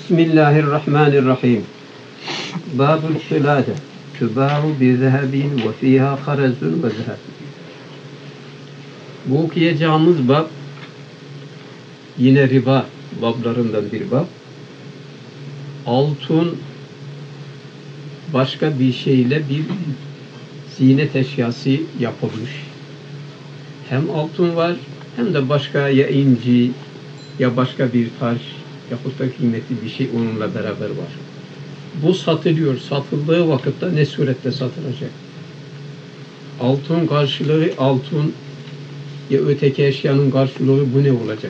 Bismillahirrahmanirrahim. Babul kılade. Tübâhu bi zehebin ve fîhâ harazun ve zeheb. Bu okuyacağımız bab yine riba bablarından bir bab. Altın başka bir şeyle bir ziynet eşyası yapılmış. Hem altın var hem de başka ya inci ya başka bir taş yahut da kıymetli bir şey onunla beraber var. Bu satılıyor. Satıldığı vakitte ne surette satılacak? Altın karşılığı altın ya öteki eşyanın karşılığı bu ne olacak?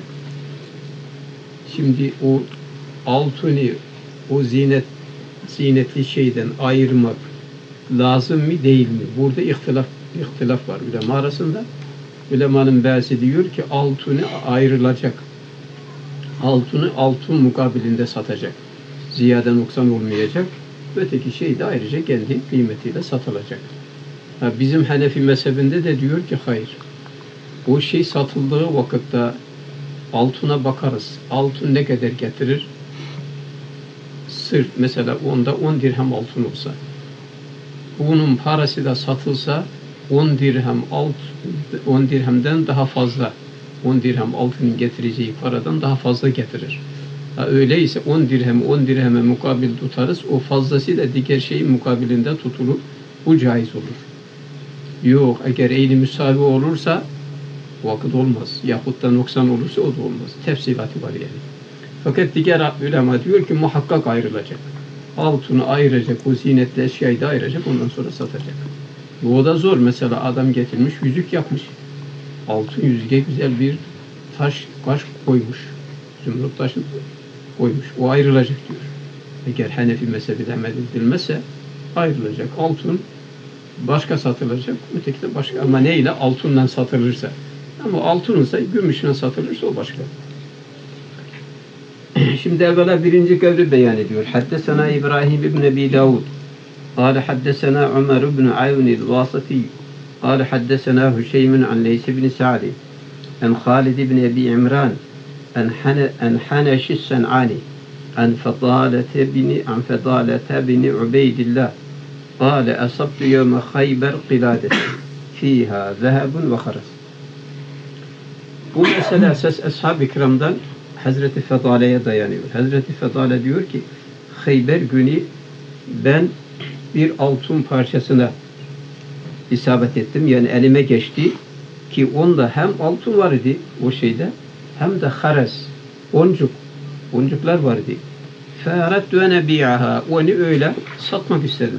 Şimdi o altını o zinetli şeyden ayırmak lazım mı değil mi? Burada ihtilaf var ulema arasında. Ulemanın bazısı diyor ki altını ayrılacak. Altını altın mukabilinde satacak. Ziyade noksan olmayacak. Öteki şey de ayrıca kendi kıymetiyle satılacak. Bizim Hanefi mezhebinde de diyor ki hayır. O şey satıldığı vakitte altına bakarız. Altın ne kadar getirir? Sırf mesela onda 10 dirhem altın olsa. Bunun parası da satılsa 10 dirhemden daha fazla. 10 dirhem altının getireceği paradan daha fazla getirir. Öyleyse 10 dirheme mukabil tutarız. O fazlası da diğer şeyin mukabilinde tutulur. Bu caiz olur. Yok, eğer eyni müsavi olursa vakit olmaz. Yahut da noksan olursa o da olmaz. Tefsilatı var yani. Fakat diğer ulema diyor ki muhakkak ayrılacak. Altını ayıracak, o zinetli eşyayı da ayıracak, ondan sonra satacak. O da zor. Mesela adam getirmiş, yüzük yapmış. Altın yüzüğe güzel bir taş koymuş. Zümrüt taşı koymuş. O ayrılacak diyor. Eğer Hanefi mezhebi amel edilmezse ayrılacak. Altın başka satılacak, öteki de başka. Ama neyle? Altından satılırsa. Ama altınsa, gümüşle satılırsa o başka. Şimdi evvela birinci kavli beyan ediyor. Haddesena İbrahim ibn Ebi Davud. قال حدثنا عمر بن عون الواسطي قال حدثنا هشيم عن ليث بن سعد عن خالد بن أبي عمران عن حنش الصنعاني عن فضالة بن عبيد الله قال أصبت يوم خيبر قلادة فيها ذهب وخرز. Bu mesele esas Ashab-ı Kiram'dan Hazreti Fedale'ye dayanıyor. Hazreti Fedale diyor ki Khayber günü ben bir altın parçasına isabet ettim. Yani elime geçti ki onda hem altın var idi o şeyde hem de hares, boncuklar var idi. Fe'aradtu en ebi'aha. Onu öyle satmak istedim.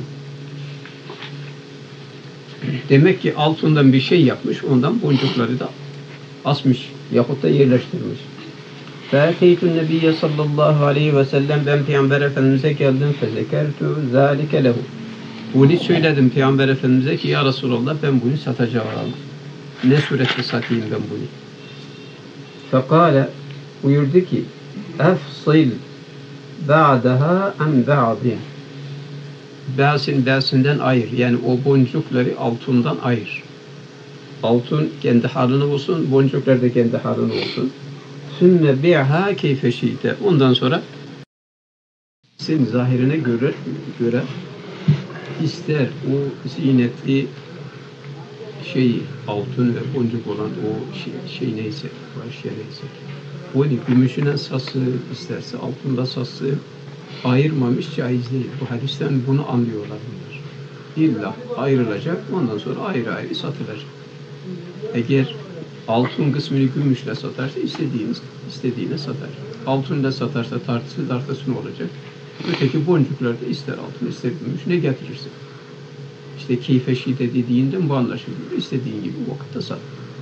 Demek ki altından bir şey yapmış, ondan boncukları da asmış yahut da yerleştirmiş. Fe'ateytun nebiyye sallallahu aleyhi ve sellem ben Peygamber Efendimiz'e geldim. Fezekertu zâlike lehu. Bunu söyledim Peygamber Efendimiz'e ki ya Resulallah ben bunu satacağım. Ne surette satayım ben bunu? Fekale buyurdu ki efsil ba'daha en ba'din. Ba'sinden ayır. Yani o boncukları altından ayır. Altın kendi haline olsun, boncuklar da kendi haline olsun. Sümme bi'ha keyfe şi'te. Ondan sonra senin zahirine göre ister o zinetli şey altın ve boncuk olan o şey neyse, o eşya neyse. Onu gümüşüne sası isterse altında sası ayırmamış caiz değil. Bu hadisten bunu anlıyorlar bunlar. İlla ayrılacak, ondan sonra ayrı ayrı satılacak. Eğer altın kısmını gümüşle satarsa istediğine satar. Altınla satarsa tartısı olacak. Öteki boncuklarda ister altın ister gümüş ne getirirse. İşte keyfe şide dediğinden bu anlaşılıyor. İstediğin gibi o vakitte sat.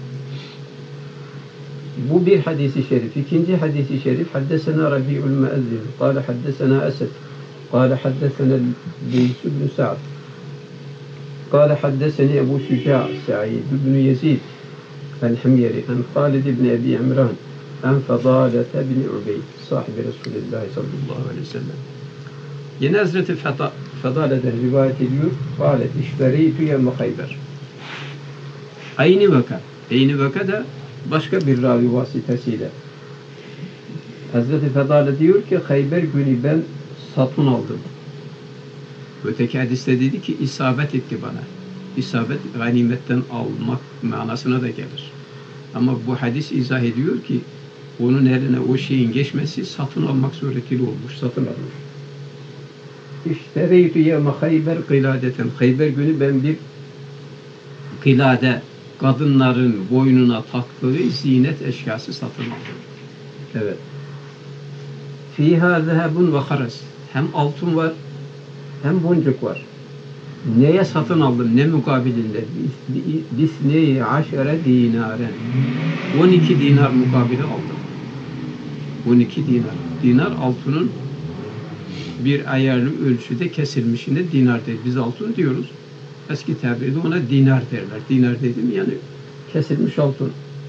Bu bir hadisi şerif. İkinci hadisi şerif haddesena Rabi'ul Muezzin. Kâle haddesena Esed. Kâle haddesena Leys ibn Sa'd. Kâle haddeseni Ebu Şuca' Sa'id ibn Yezid el-Himyeri en Halid ibn Ebi İmran en Fedalete bin Ubeyd sahibi Resulullah sallallahu aleyhi ve sellem. Yine Hazreti Fedale'den rivayet ediyor. Kâlet işverîtü yevme Khayber. Aynı vaka da başka bir ravi vasıtasıyla Hazreti Fedale diyor ki Hayber günü ben satın aldım. Öteki hadiste dedi ki isabet etti bana. İsabet ganimetten almak manasına da gelir. Ama bu hadis izah ediyor ki onun eline o şeyin geçmesi satın almak suretiyle olmuş, satın almış. İştereytü yevme Hayber kıladeten. Hayber günü ben bir kılade, kadınların boynuna taktığı zinet eşyası satın aldım. Evet. Fiha zehebun ve haras. Hem altın var, hem boncuk var. Neye satın aldım? Ne mukabilinde? Bisneyi aşere dinaren. 12 dinar mukabili aldım. 12 dinar. Dinar altının bir ayarlı ölçüde kesilmişine dinar değil. Biz altın diyoruz. Eski tabirde ona dinar derler. Dinar dedim yani kesilmiş altın.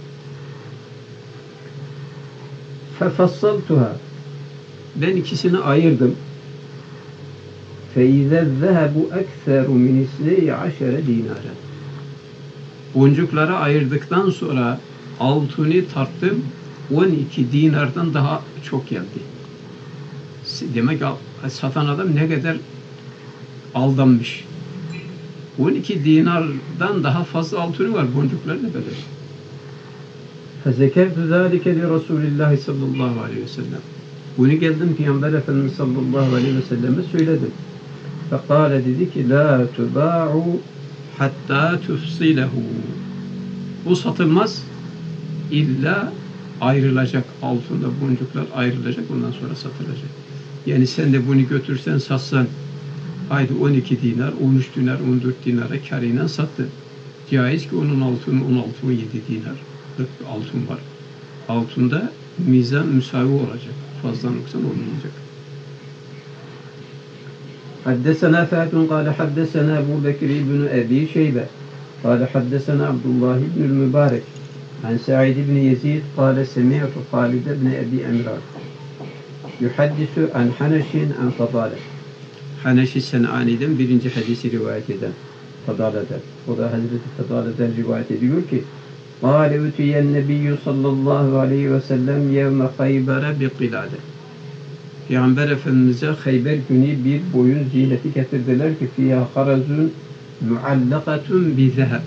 Fefassaltuha. Ben ikisini ayırdım. فَاِذَا الذَّهَبُ اَكْثَرُ مِنْ اِسْنَيْ عَشَرَ دِينَارًا. Boncukları ayırdıktan sonra altını tarttım, 12 dinardan daha çok geldi. Demek ki satan adam ne kadar aldanmış. 12 dinardan daha fazla altını var, boncuklar ne kadar? فَذَكَرْتُ ذَٰلِكَ لِرَسُولِ اللّٰهِ sallallahu aleyhi ve sellem. Bunu geldim Peygamber Efendimiz sallallahu aleyhi ve selleme söyledim. Fekale dedi ki la tuba'u hatta tufsilehu. Bu satılmaz, illa ayrılacak, altında boncuklar ayrılacak, ondan sonra satılacak. Yani sen de bunu götürsen, satsan, haydi 12 dinar, 13 dinar, 14 dinara kârıyla sattın. Caiz ki onun altını 16-17 dinar altın var. Altında mizan müsavi olacak. Fazla noksan olmayacak. حدثنا فهد قال حدثنا أبو بكر بن أبي شيبة قال حدثنا عبد الله بن المبارك عن سعيد بن يزيد قال سمعت خالد بن أبي عمران يحدث عن حنش عن فضالة. Haneş-i Sen'ani'den birinci hadisi rivayet eden Fadale'den. O da Hazreti Fadale'den rivayet ediyor ki قال أتي النبي صلى الله عليه وسلم يوم خيبر بقلادة. Peygamber Efendimiz'e Hayber günü bir boyun zineti getirdiler ki fiyâ harazun muallakatun bi zeheb.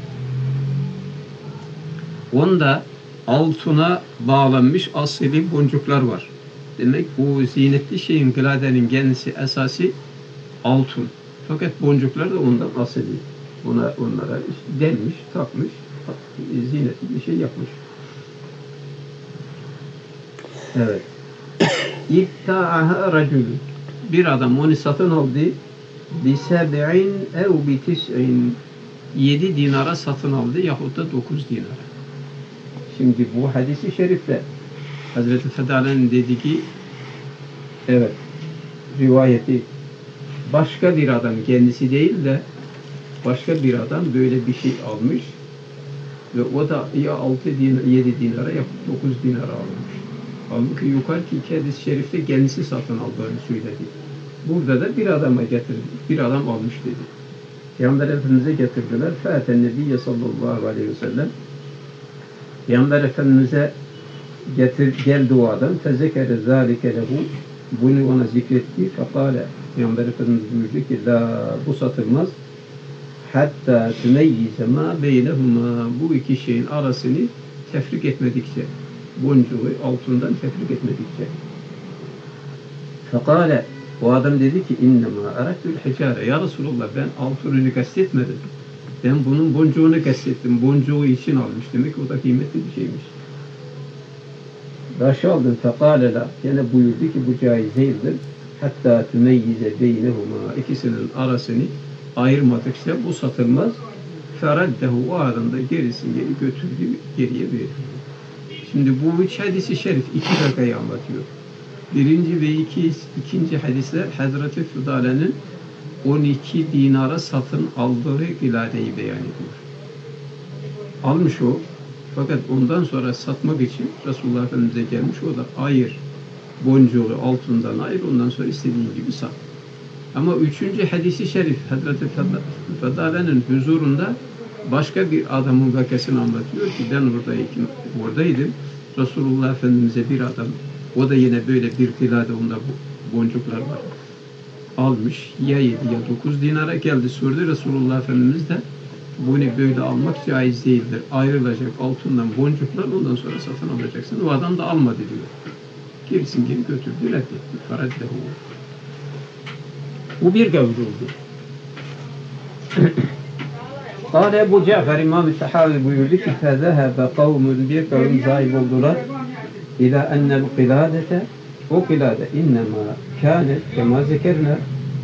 Onda altına bağlanmış asili boncuklar var. Demek bu zinetli şeyin kıladenin kendisi esası altın. Fakat boncuklar da ondan asili. Onlara işte delmiş, takmış, zinetli bir şey yapmış. Evet. İbta'aha racul. Bir adam onu satın aldı. Bi seb'in ev bi tis'in. 7 dinara satın aldı yahut da 9 dinara. Şimdi bu hadisi şerifle Hazreti Fedale'nin dediği evet rivayeti başka bir adam kendisi değil de başka bir adam böyle bir şey almış ve o da ya 6 dinar 7 dinara ya 9 dinara almış. Halbuki yukarıki hadis-i şerifte kendisi satın aldığını söyledi. Burada da bir adama getirdi. Bir adam almış dedi. Peygamber Efendimiz'e getirdiler. Fâten Nebiyye sallallahu aleyhi ve sellem. Peygamber Efendimiz'e geldi o adam. Fezekere zâlike lehu. Bunu ona zikretti. Fekâle. Peygamber Efendimiz buyurdu ki la bu satılmaz. Hatta tümeyyize mâ beynehumâ. Bu iki şeyin arasını tefrik etmedikçe. Boncuğu altından tefrik etmedikçe. Fekâle. O adam dedi ki innemâ erettül hicâre. Ya Resulallah ben altını kastetmedim. Ben bunun boncuğunu kastettim. Boncuğu için almış. Demek ki o da kıymetli bir şeymiş. Başı aldın. Fekâle la. Yine buyurdu ki bu caiz değildir. Hatta tümeyyize beynehumâ. İkisinin arasını ayırmadıkça bu satılmaz. Feraddehu. O adam da gerisini geri götürdü. Geriye verdi. Şimdi bu üç hadisi şerif iki dakikayı anlatıyor. Birinci ve ikinci hadisler Hazreti Fudale'nin 12 dinara satın aldığı iladeyi beyan ediyor. Almış o. Fakat ondan sonra satmak için Resulullah Efendimiz'e gelmiş. O da ayır. Boncuğu altından ayır. Ondan sonra istediğin gibi sat. Ama üçüncü hadisi şerif Hazreti Fudale'nin huzurunda başka bir adamın vakasını anlatıyor ki ben oradaydım. Resulullah Efendimiz'e bir adam O da yine böyle bir kilade, onda boncuklar var. Almış ya 7 ya 9 dinara geldi, sordu. Resulullah Efendimiz de bunu böyle almak caiz değildir. Ayrılacak altından boncuklar, ondan sonra satın alacaksın. O adam da almadı diyor. Gerisin geri götürdü, reddetti. Faraddehu. Bu bir gavur oldu. Kâle Ebu Cafer İmam-ı Sahavi buyurdu ki فَذَهَبَ قَوْمٌ bir kavim zahib oldular İlâ ennel kılâdete, o kılâde innemâ kânet kemâ zekerna,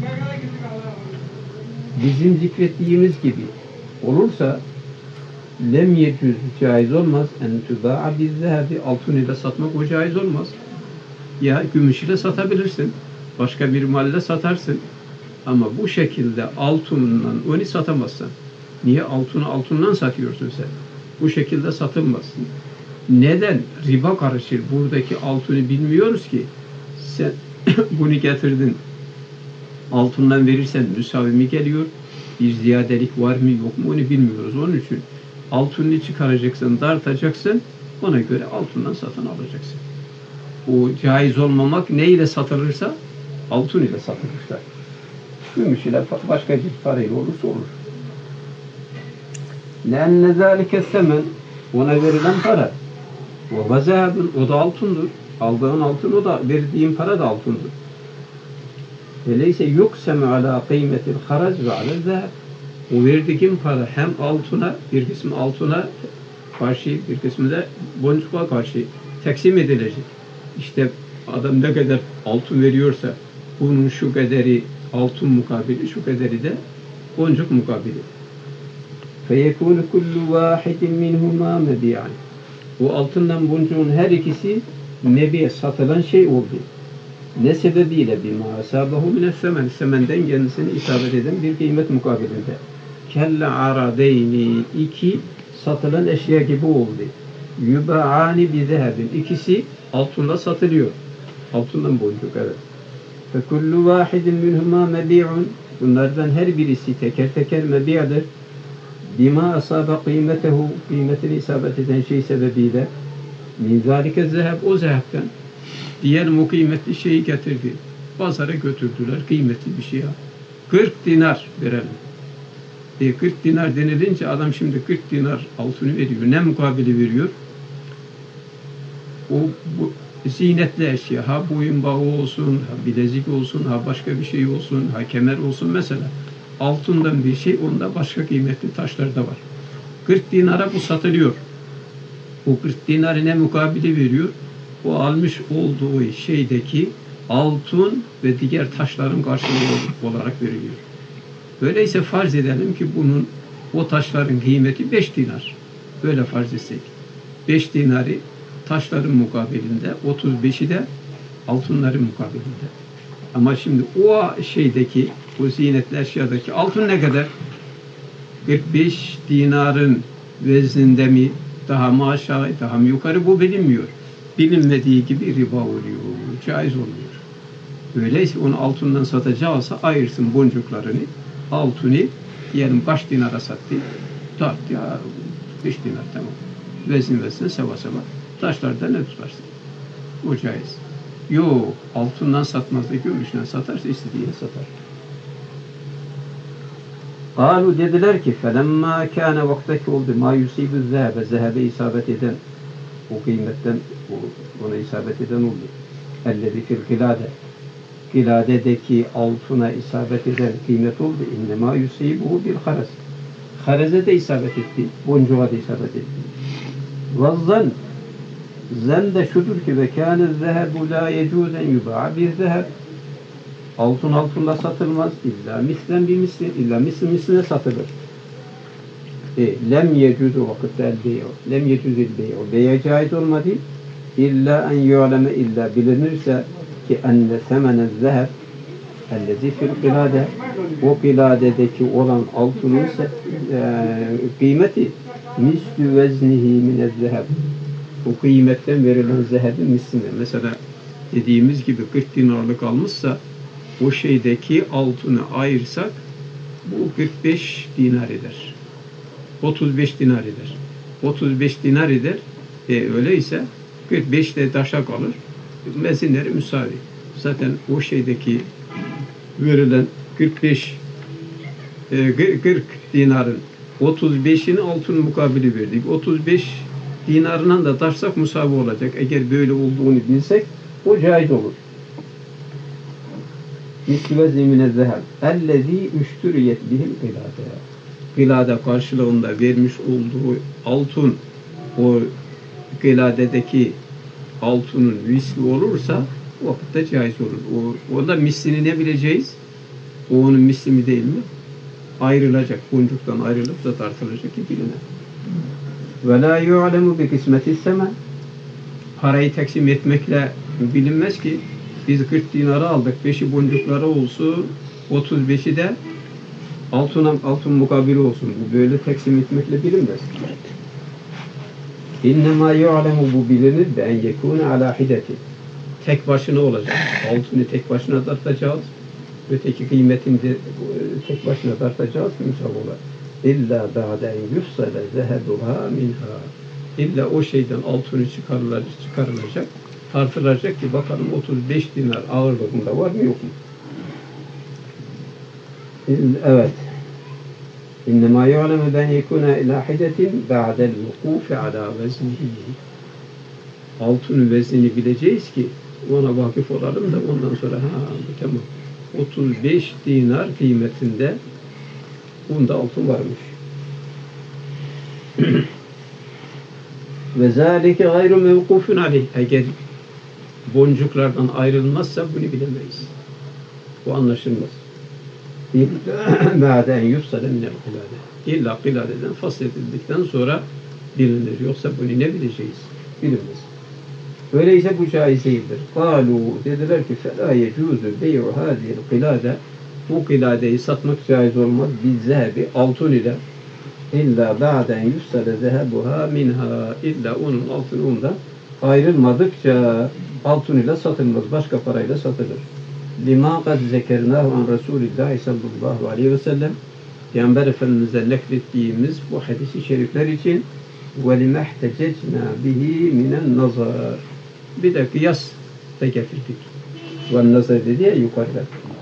bizim zikrettiğimiz gibi olursa lem yecüz, caiz olmaz en tübâ'a bizzâbi, altın ile satmak o caiz olmaz. Ya gümüş ile satabilirsin, başka bir malle satarsın ama bu şekilde altından onu satamazsın. Niye? Altını altından satıyorsun sen. Bu şekilde satılmazsın. Neden? Riba karışır. Buradaki altını bilmiyoruz ki. Sen bunu getirdin. Altından verirsen müsavimi geliyor. Bir ziyadelik var mı yok mu onu bilmiyoruz. Onun için altını çıkaracaksın, dartacaksın. Ona göre altından satın alacaksın. O caiz olmamak ne ile satılırsa altın ile satılırsa. Gümüş ile başka bir parayla olursa olur. لَاَنَّ ذَٰلِكَ الثَّمَنْ, ona verilen para. وَوَزَابٌ, o da altındır. Aldığın altın, o da verdiğin para da altındır. Öyleyse yuksem ala kıymetil harac ve ala zâheb. O verdiğin para hem altına, bir kısmı altına karşı, bir kısmı da boncukla karşı taksim edilecek. İşte adam ne kadar altın veriyorsa bunun şu kaderi altın mukabili, şu kaderi de boncuk mukabili. فَيَكُونُ كُلُّ وَاحِدٍ مِنْهُمَا مَبِيعًا. O altından boncuğun her ikisi mebiye, satılan şey oldu. Ne sebebiyle? بِمَا أَسَابَهُ مِنَ الثَّمَنِ, semenden kendisini isabet eden bir kıymet mukabilinde. كَلَّ عَرَدَيْنِ, iki satılan eşya gibi oldu. يُبَعَانِ بِذَهَبٍ, ikisi altında satılıyor. Altından boncuk, evet. فَكُلُّ وَاحِدٍ مِنْهُمَا مَبِيعٌ, bunlardan her birisi teker teker mebi'dir. Bima asaba kıymetehu, kıymetini isabet eden şey sebebiyle min zalike zeheb, o zehebten diğer o kıymetli şeyi getirdi. Pazara götürdüler, kıymetli bir şey. 40 dinar verelim. 40 dinar denilince adam şimdi 40 dinar altını veriyor. Ne mukabili veriyor? O bu zinetli eşya, ha boyun bağı olsun, ha bilezik olsun, ha başka bir şey olsun, ha kemer olsun mesela. Altından bir şey, onda başka kıymetli taşlar da var. 40 dinara bu satılıyor. O 40 dinarı ne mukabili veriyor? O almış olduğu şeydeki altın ve diğer taşların karşılığı olarak veriliyor. Öyleyse farz edelim ki bunun, o taşların kıymeti 5 dinar. Böyle farz etsek. 5 dinarı taşların mukabilinde, 35'i de altınların mukabilinde. Ama şimdi o şeydeki, bu zinetli eşyadaki altın ne kadar? 45 dinarın vezninde mi, daha mı aşağı, daha mı yukarı, bu bilinmiyor. Bilinmediği gibi riba oluyor, caiz olmuyor. Öyleyse onu altından satacaksa ayırsın boncuklarını, altını diyelim kaç dinara sattı? 4 ya 5 dinar, tamam. Vezin seva seva. Taşlarda ne tutarsın? O caiz. Yok, altından satmaz da gümüşten satarsa istediğini satar. Kalu, dediler ki felemma kâne, vaktaki oldu ma yusibü zehebe, zehebe isabet eden, o kıymetten ona isabet eden oldu. Ellezi fil kilade, kiladedeki altına isabet eden kıymet oldu. İnnemâ yusibuhu bil haraz, haraze de isabet etti, boncuğa da isabet etti. Vazzan, zan da şudur ki ve kâne zehebu la yecûzen yuba'a bir zeheb, altın altında satılmaz. İlla mislen bir misli, illa misli misline satılır. Lem yecûzü vakitte el beyo, lem yecûzü el beyo, beye caiz olmadı. İlla en yu'leme, illa bilinirse ki enne semene zeheb ellezi fil kilade, o kiladedeki olan altının kıymeti mislü veznihi minez zeheb, o kıymetten verilen zehebin misline. Mesela dediğimiz gibi 40 dinarlık almışsa o şeydeki altını ayırsak bu 45 dinar eder. 35 dinar eder. 35 dinar eder. Öyleyse 45 de taşa kalır. mezinleri müsavi. Zaten o şeydeki verilen 40 dinarın 35'ini altın mukabili verdik. 35 dinarından da tartsak musavi olacak. Eğer böyle olduğunu bilsek o caiz olur. Misli ve zemine zehab. Ellezî üştüriyet bihil gılâde. Gılâde karşılığında vermiş olduğu altın, o gıladedeki altının misli olursa o vakitte caiz olur. O da mislini ne bileceğiz? O onun misli mi değil mi? Ayrılacak. Boncuktan ayrılıp da tartılacak ki biline. Ve lâ yu'alemu bi kısmeti semen. Parayı taksim etmekle bilinmez ki biz 40 dinarı aldık. 5'i boncukları olsun, 35'i de altın mukabili olsun. Bu böyle taksim etmekle bilinmez. İnnemâ yu'alemu, bu bilinir de en yekûne alâ hideti. Tek başına olacak. Altını tek başına tartacağız. Öteki kıymetini de tek başına tartacağız. İnşallah. İlla ba'de en yufsale zeheduha minha. İlla o şeyden altını çıkarılacak, tartılacak ki bakalım 35 dinar ağırlığında var mı yok mu? Evet. İnnemâ yu'lemu ben yekûne ilâ hidetin ba'del vukufi alâ veznihi. Altının veznini bileceğiz ki ona vakıf olalım da ondan sonra tamam. 35 dinar kıymetinde bunda altın varmış. Ve zâlike gayru mevkufun aleyh. Eğer boncuklardan ayrılmazsa bunu bilemeyiz. Bu anlaşılmaz. Ba'den yufsale minel kılâde. İlla kıladeden fasledildikten sonra bilinir. Yoksa bunu ne bileceğiz? Bilinmez. Öyleyse bu caiz değildir. Kâlû, dediler ki فَلَا يَجُوزُ بَيْعُ هَذِهِ الْقِلَادَ. Bu kıladeyi satmak caiz olmaz. Bizzehebi, altın ile İlla ba'den yufsale zehebuha minha. İlla onun altını ondan ayrılmadıkça altın ile satılmaz. Başka parayla satılır. Lima kad zekernâhu an Resulillahi sallallahu aleyhi ve sellem. Peygamber Efendimiz'e naklettiğimiz bu hadis-i şerifler için ve limehtececnâ bihi minen nazar. Bir de kıyas da getirdik. Ve nazar dedi ya yukarıda.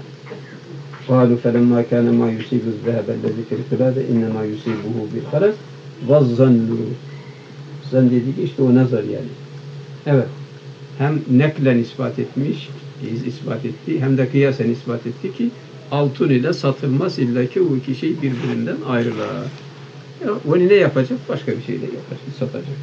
قالوا فلما كان ما يصيب الذهب الذي في القلادة إنما يصيبه بالخرز والظن. Zan dedik işte o nazar yani. Evet. Hem neklen ispat etmiş, ispat etti, hem de kıyasen ispat etti ki altın ile satılmaz illa ki o iki şey birbirinden ayrılar. Onu ne yapacak? Başka bir şeyle yapacak, satacak.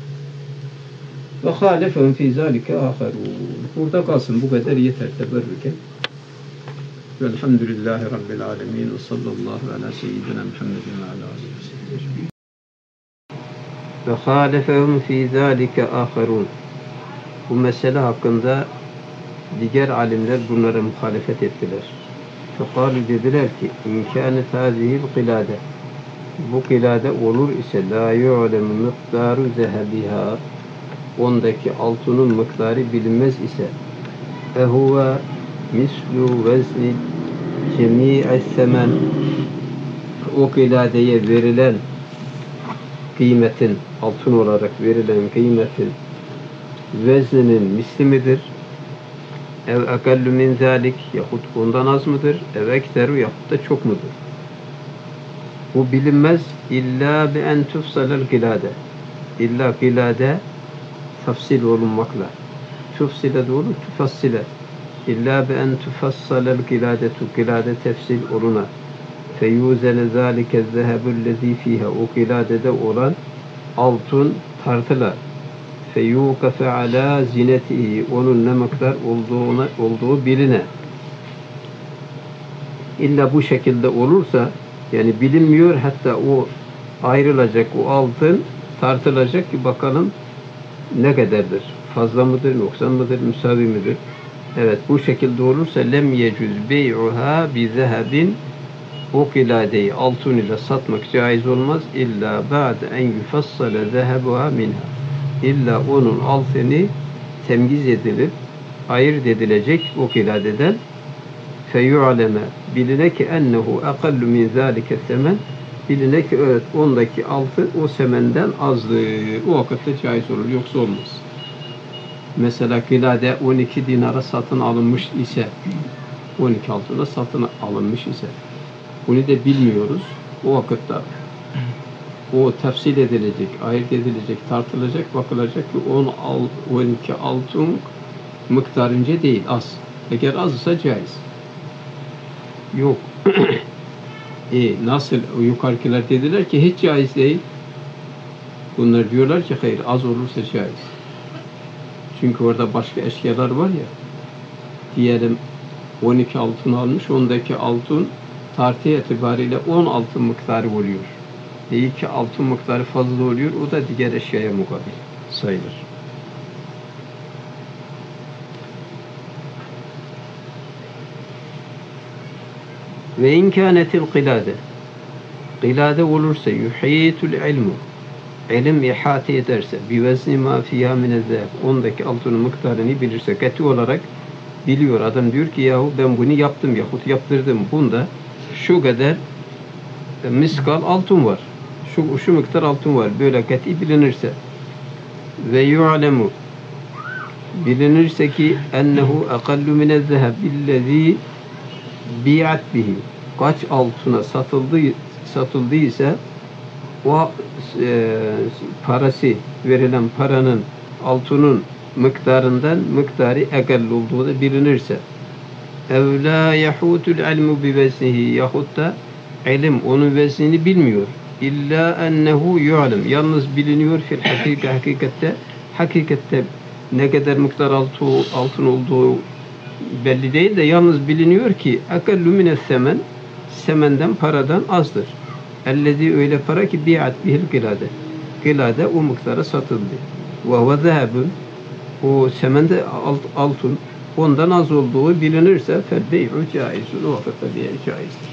Ve halefehum fî zâlike âherûn. Burada kalsın, bu kadar yeter teberrüken. Velhamdülillahi Rabbil alemin ve sallallahu ala seyyidina Muhammedin ve ala alihi ve sahbihi. Ve halefehum fî zâlike âherûn. Bu mesele hakkında diğer alimler bunlara muhalefet ettiler. Fekâlü, dediler ki İmkânet hâzihil kılâde. Bu kılâde olur ise lâ yu'lemu miqdâru zehebiha. Ondaki altının miktarı bilinmez ise ehuve mislu vezni cemî'es semen. O kıladeye verilen kıymetin, altın olarak verilen kıymetin vezninin misli midir? Ev ekellü min zâlik, yahut ondan az mıdır? Ev ekteru, yahut da çok mudur? Bu bilinmez illa bi en tufsalel gılade. İlla gılade tafsil olunmakla. Tufsile de olur, tufassile. İlla bi en tufassalel gıladetu, gılade tefsil oluna. Feyuzene zâlike zehebüllezî fîhâ. O gıladede olan altın tartılar. Feyûkafe alâ zinetihi. Onun ne miktar olduğu biline. İlla bu şekilde olursa, yani bilinmiyor, hatta o ayrılacak, o altın tartılacak ki bakalım ne kadardır? Fazla mıdır, noksan mıdır, müsavi midir? Evet, bu şekilde olursa lem yecüz bey'uha bi zehebin. O kıladeyi altın ile satmak caiz olmaz. İlla ba'de en yufassale zehebuha minha. İlla onun altını temyiz edilip ayırt edilecek o kıladeden. Feyu'leme, biline ki ennehu akallu min zâlike semen. Biline ki evet, ondaki altın o semenden azdır. O vakitte caiz olur, yoksa olmaz. mesela kılade 12 dinara satın alınmış ise, 12 altına satın alınmış ise, bunu da bilmiyoruz. O vakitte o tefsil edilecek, ayırt edilecek, tartılacak, bakılacak ki 12 altın miktarınca değil, az. Eğer azsa caiz. Yok. Nasıl yukarıkiler dediler ki hiç caiz değil. Bunlar diyorlar ki hayır, az olursa caiz. Çünkü orada başka eşyalar var ya. Diyelim 12 altın almış, ondaki altın tartı itibariyle 10 altın miktarı oluyor. 2 altın miktarı fazla oluyor, o da diğer eşyaya mukabil sayılır. Ve inkânetil qilâde, qilâde olursa yuhîtul ilmu, ilim ihate ederse, bi vezni ma fiyâ minezzâb, ondaki altının miktarını bilirse, kati olarak biliyor. Adam diyor ki yahu ben bunu yaptım yahut yaptırdım. Bunda şu kadar miskal altın var. Şu miktar altın var. Böyle kati bilinirse ve yu'lemu, bilinirse ki ennehu akallu minezzâb billezî bi'at bihi, kaç altına satıldıysa o parası, verilen paranın altının miktarı ekal olduğu da bilinirse, ev la yahutul ilmu bi veznihi, yahut da ilim onun veznini bilmiyor. İlla ennehu yu'lem, yalnız biliniyor fil hakikatte ne kadar miktar altın olduğu belli değil de yalnız biliniyor ki ekallu mines semen, semenden, paradan azdır. Ellezî, öyle para ki bi'at bihil qilâde, qilâde o miktara satıldı. Ve huve zehebun, o semende altın ondan az olduğu bilinirse fel-bey'u caizun, o vakitte bey'e caizdir.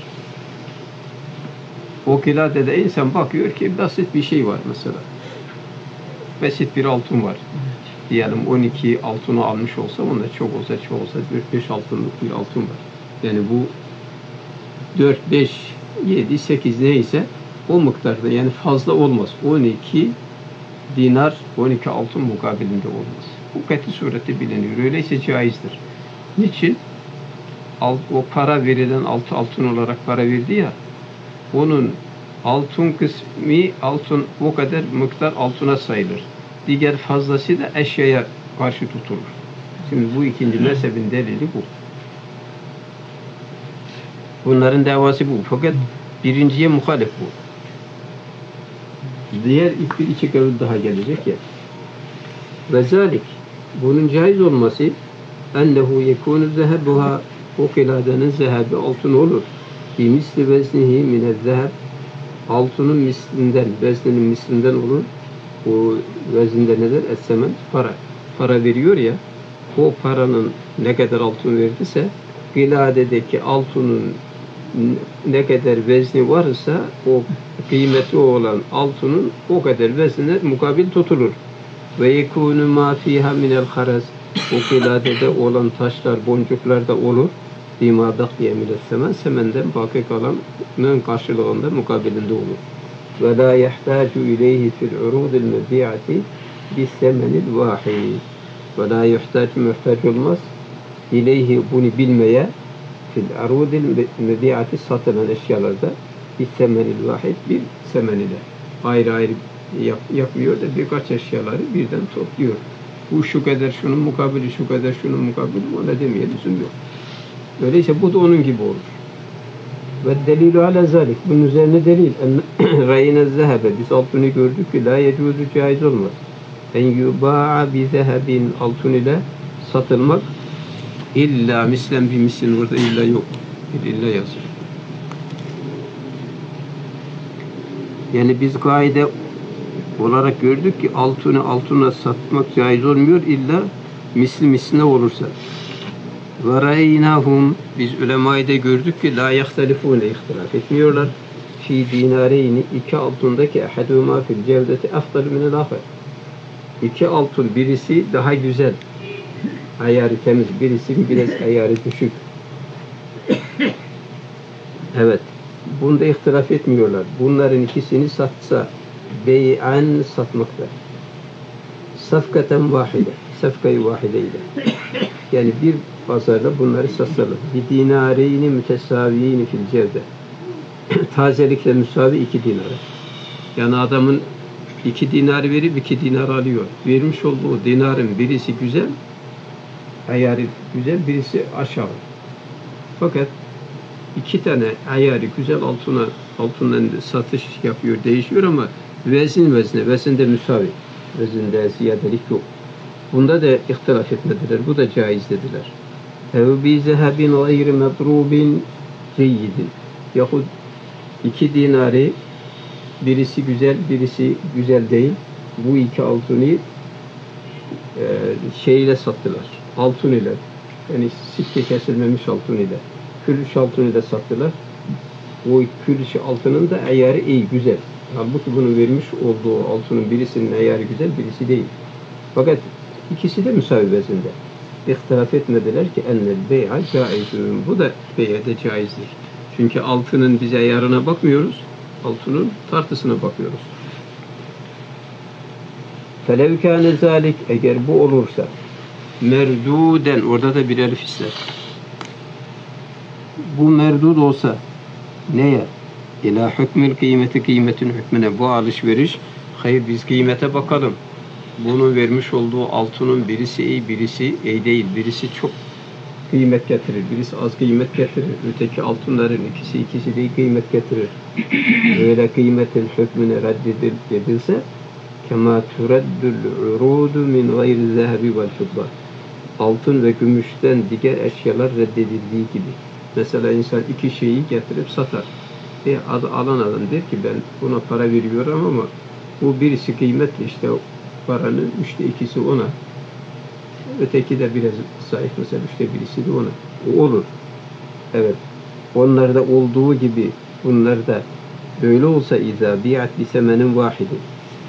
O qilâde de insan bakıyor ki basit bir şey var mesela. Basit bir altın var. Diyelim 12 altını almış olsa, onda çok olsa 4-5 altınlık bir altın var. Yani bu 4, 5, 7, 8 neyse o miktarda, yani fazla olmaz. 12 dinar 12 altın mukabilinde olmaz. Bu kati sureti biliniyor. Öyleyse caizdir. Niçin? O para verilen altın olarak para verdi ya, onun altın kısmı, altın o kadar miktar altına sayılır. Diğer fazlası da eşyaya karşı tutulur. Şimdi bu ikinci mezhebin delili bu. Bunların davası bu. Fakat birinciye muhalif bu. Diğer iki kavil daha gelecek ya. Ve zalik, bunun caiz olması ennehu yekûnü zehebuha, o kiladenin zehebi altın olur. Bi misli veznihi minel zeheb, altının mislinden, vezninin mislinden olur. O vezinde nedir? Es-semen, para. Para veriyor ya, o paranın ne kadar altın verdiyse, kiladedeki altının ne kadar vezni varsa, o kıymeti olan altının o kadar veznine mukabil tutulur. Ve yekûnü mâ fîhâ minel haraz, o kiladede olan taşlar, boncuklar da olur. Bîmâ bakiye mine's-semen, semenden baki kalanın karşılığında, mukabilinde olur. Ve lâ yahtâcu ileyhi fil urûdil mebi'ati bis-semenil vâhid. Ve lâ yahtâcu, muhtaç olmaz, ileyhi, bunu bilmeye, fil urûdil mebi'ati, satılan eşyalarda, bis-semenil vâhid, bir semen ile. Ayrı ayrı yapmıyor da birkaç eşyaları birden topluyor. Bu şu kadar şunun mukabili, şu kadar şunun mukabili, ona demeye lüzum yok. Öyleyse bu da onun gibi olur. Ve delilü ala zalik, bunun üzerine delil. Rayine zehebe, biz altını gördük ki la yecuzu, caiz olmaz. En yuba'a bi zehebin, altın ile satılmak, illa mislen bir mislin, orada illa yok. İlla yazıyor. Yani biz kaide olarak gördük ki altına satmak caiz olmuyor, illa misline olursa. Ve raynahum, biz ulemayı da gördük ki la yahtelifune, ihtilaf etmiyorlar. Fi dinareyni, iki altındaki ehaduma fil cevdeti afdal minel afer. İki altın, birisi daha güzel, ayarı temiz, birisi biraz ayarı düşük. Evet, bunda ihtilaf etmiyorlar. Bunların ikisini satsa bey'an, satmakta. Safkaten vahide, sefkayı vahideyle. Yani bir pazarda bunları satsalar. Bir dinareyni mütesaviyini fil cevde. Tazelikle müsavi 2 dinara. Yani adamın 2 dinar verip 2 dinar alıyor. Vermiş olduğu dinarın birisi güzel, ayarı güzel, birisi aşağı. Fakat 2 tane ayarı güzel altından satış yapıyor, değişiyor ama vezinde müsavi. Vezinde ziyadelik yok. Bunda da ihtilaf etmediler. Bu da caiz dediler. Ev bi zehabin gayri medrubin ceyyidin. Yahut 2 dinarı birisi güzel değil. Bu 2 altını şeyle sattılar. Altın ile. Yani sikke kesilmemiş altın ile. Külüş altın ile sattılar. O külüş altının da ayarı iyi, güzel. Halbuki bunu vermiş olduğu altının birisinin ayarı güzel, birisi değil. Fakat ikisi de müsavi vezinde. İhtilaf etmediler ki ennel bey'a caizun. Bu da bey'e de caizdir. Çünkü altının biz ayarına bakmıyoruz. Altının tartısına bakıyoruz. Felev kâne zâlik, eğer bu olursa merduden, orada da bir elif ister. Bu merdud olsa neye? İlâ hükmül kıymeti, kıymetin hükmüne. Bu alışveriş, hayır biz kıymete bakalım. Bunun vermiş olduğu altının birisi iyi, birisi iyi değil. Birisi çok kıymet getirir, birisi az kıymet getirir. Öteki altınların ikisi de kıymet getirir. Böyle kıymetin hükmüne reddedilse kema tureddül urudu min gayri zehebi vel fidda. Altın ve gümüşten diğer eşyalar reddedildiği gibi. Mesela insan 2 şeyi getirip satar. Alan adam der ki ben buna para veriyorum ama bu birisi kıymetli, işte paranın 2/3'ü ona. Öteki de biraz zayıf, mesela 1/3'ü de ona. O olur. Evet. Onlarda olduğu gibi bunlarda böyle olsa izâ bi'at bi semenin vahidi.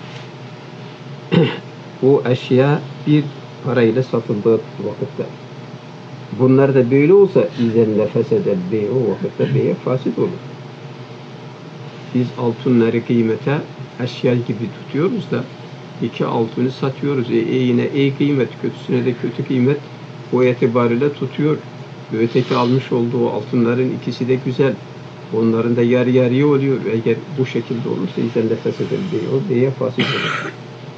O eşya bir parayla satıldığı vakitte. Bunlar da böyle olsa izen nefesedel bey, o vakitte beye fasit olur. Biz altınları kıymete eşya gibi tutuyoruz da 2 altını satıyoruz. Yine iyi kıymet, kötüsüne de kötü kıymet o itibariyle tutuyor. Öteki almış olduğu altınların ikisi de güzel. Onların da yarı yarıya oluyor. Eğer bu şekilde olursa izen nefesedel bey, o beye fasit olur.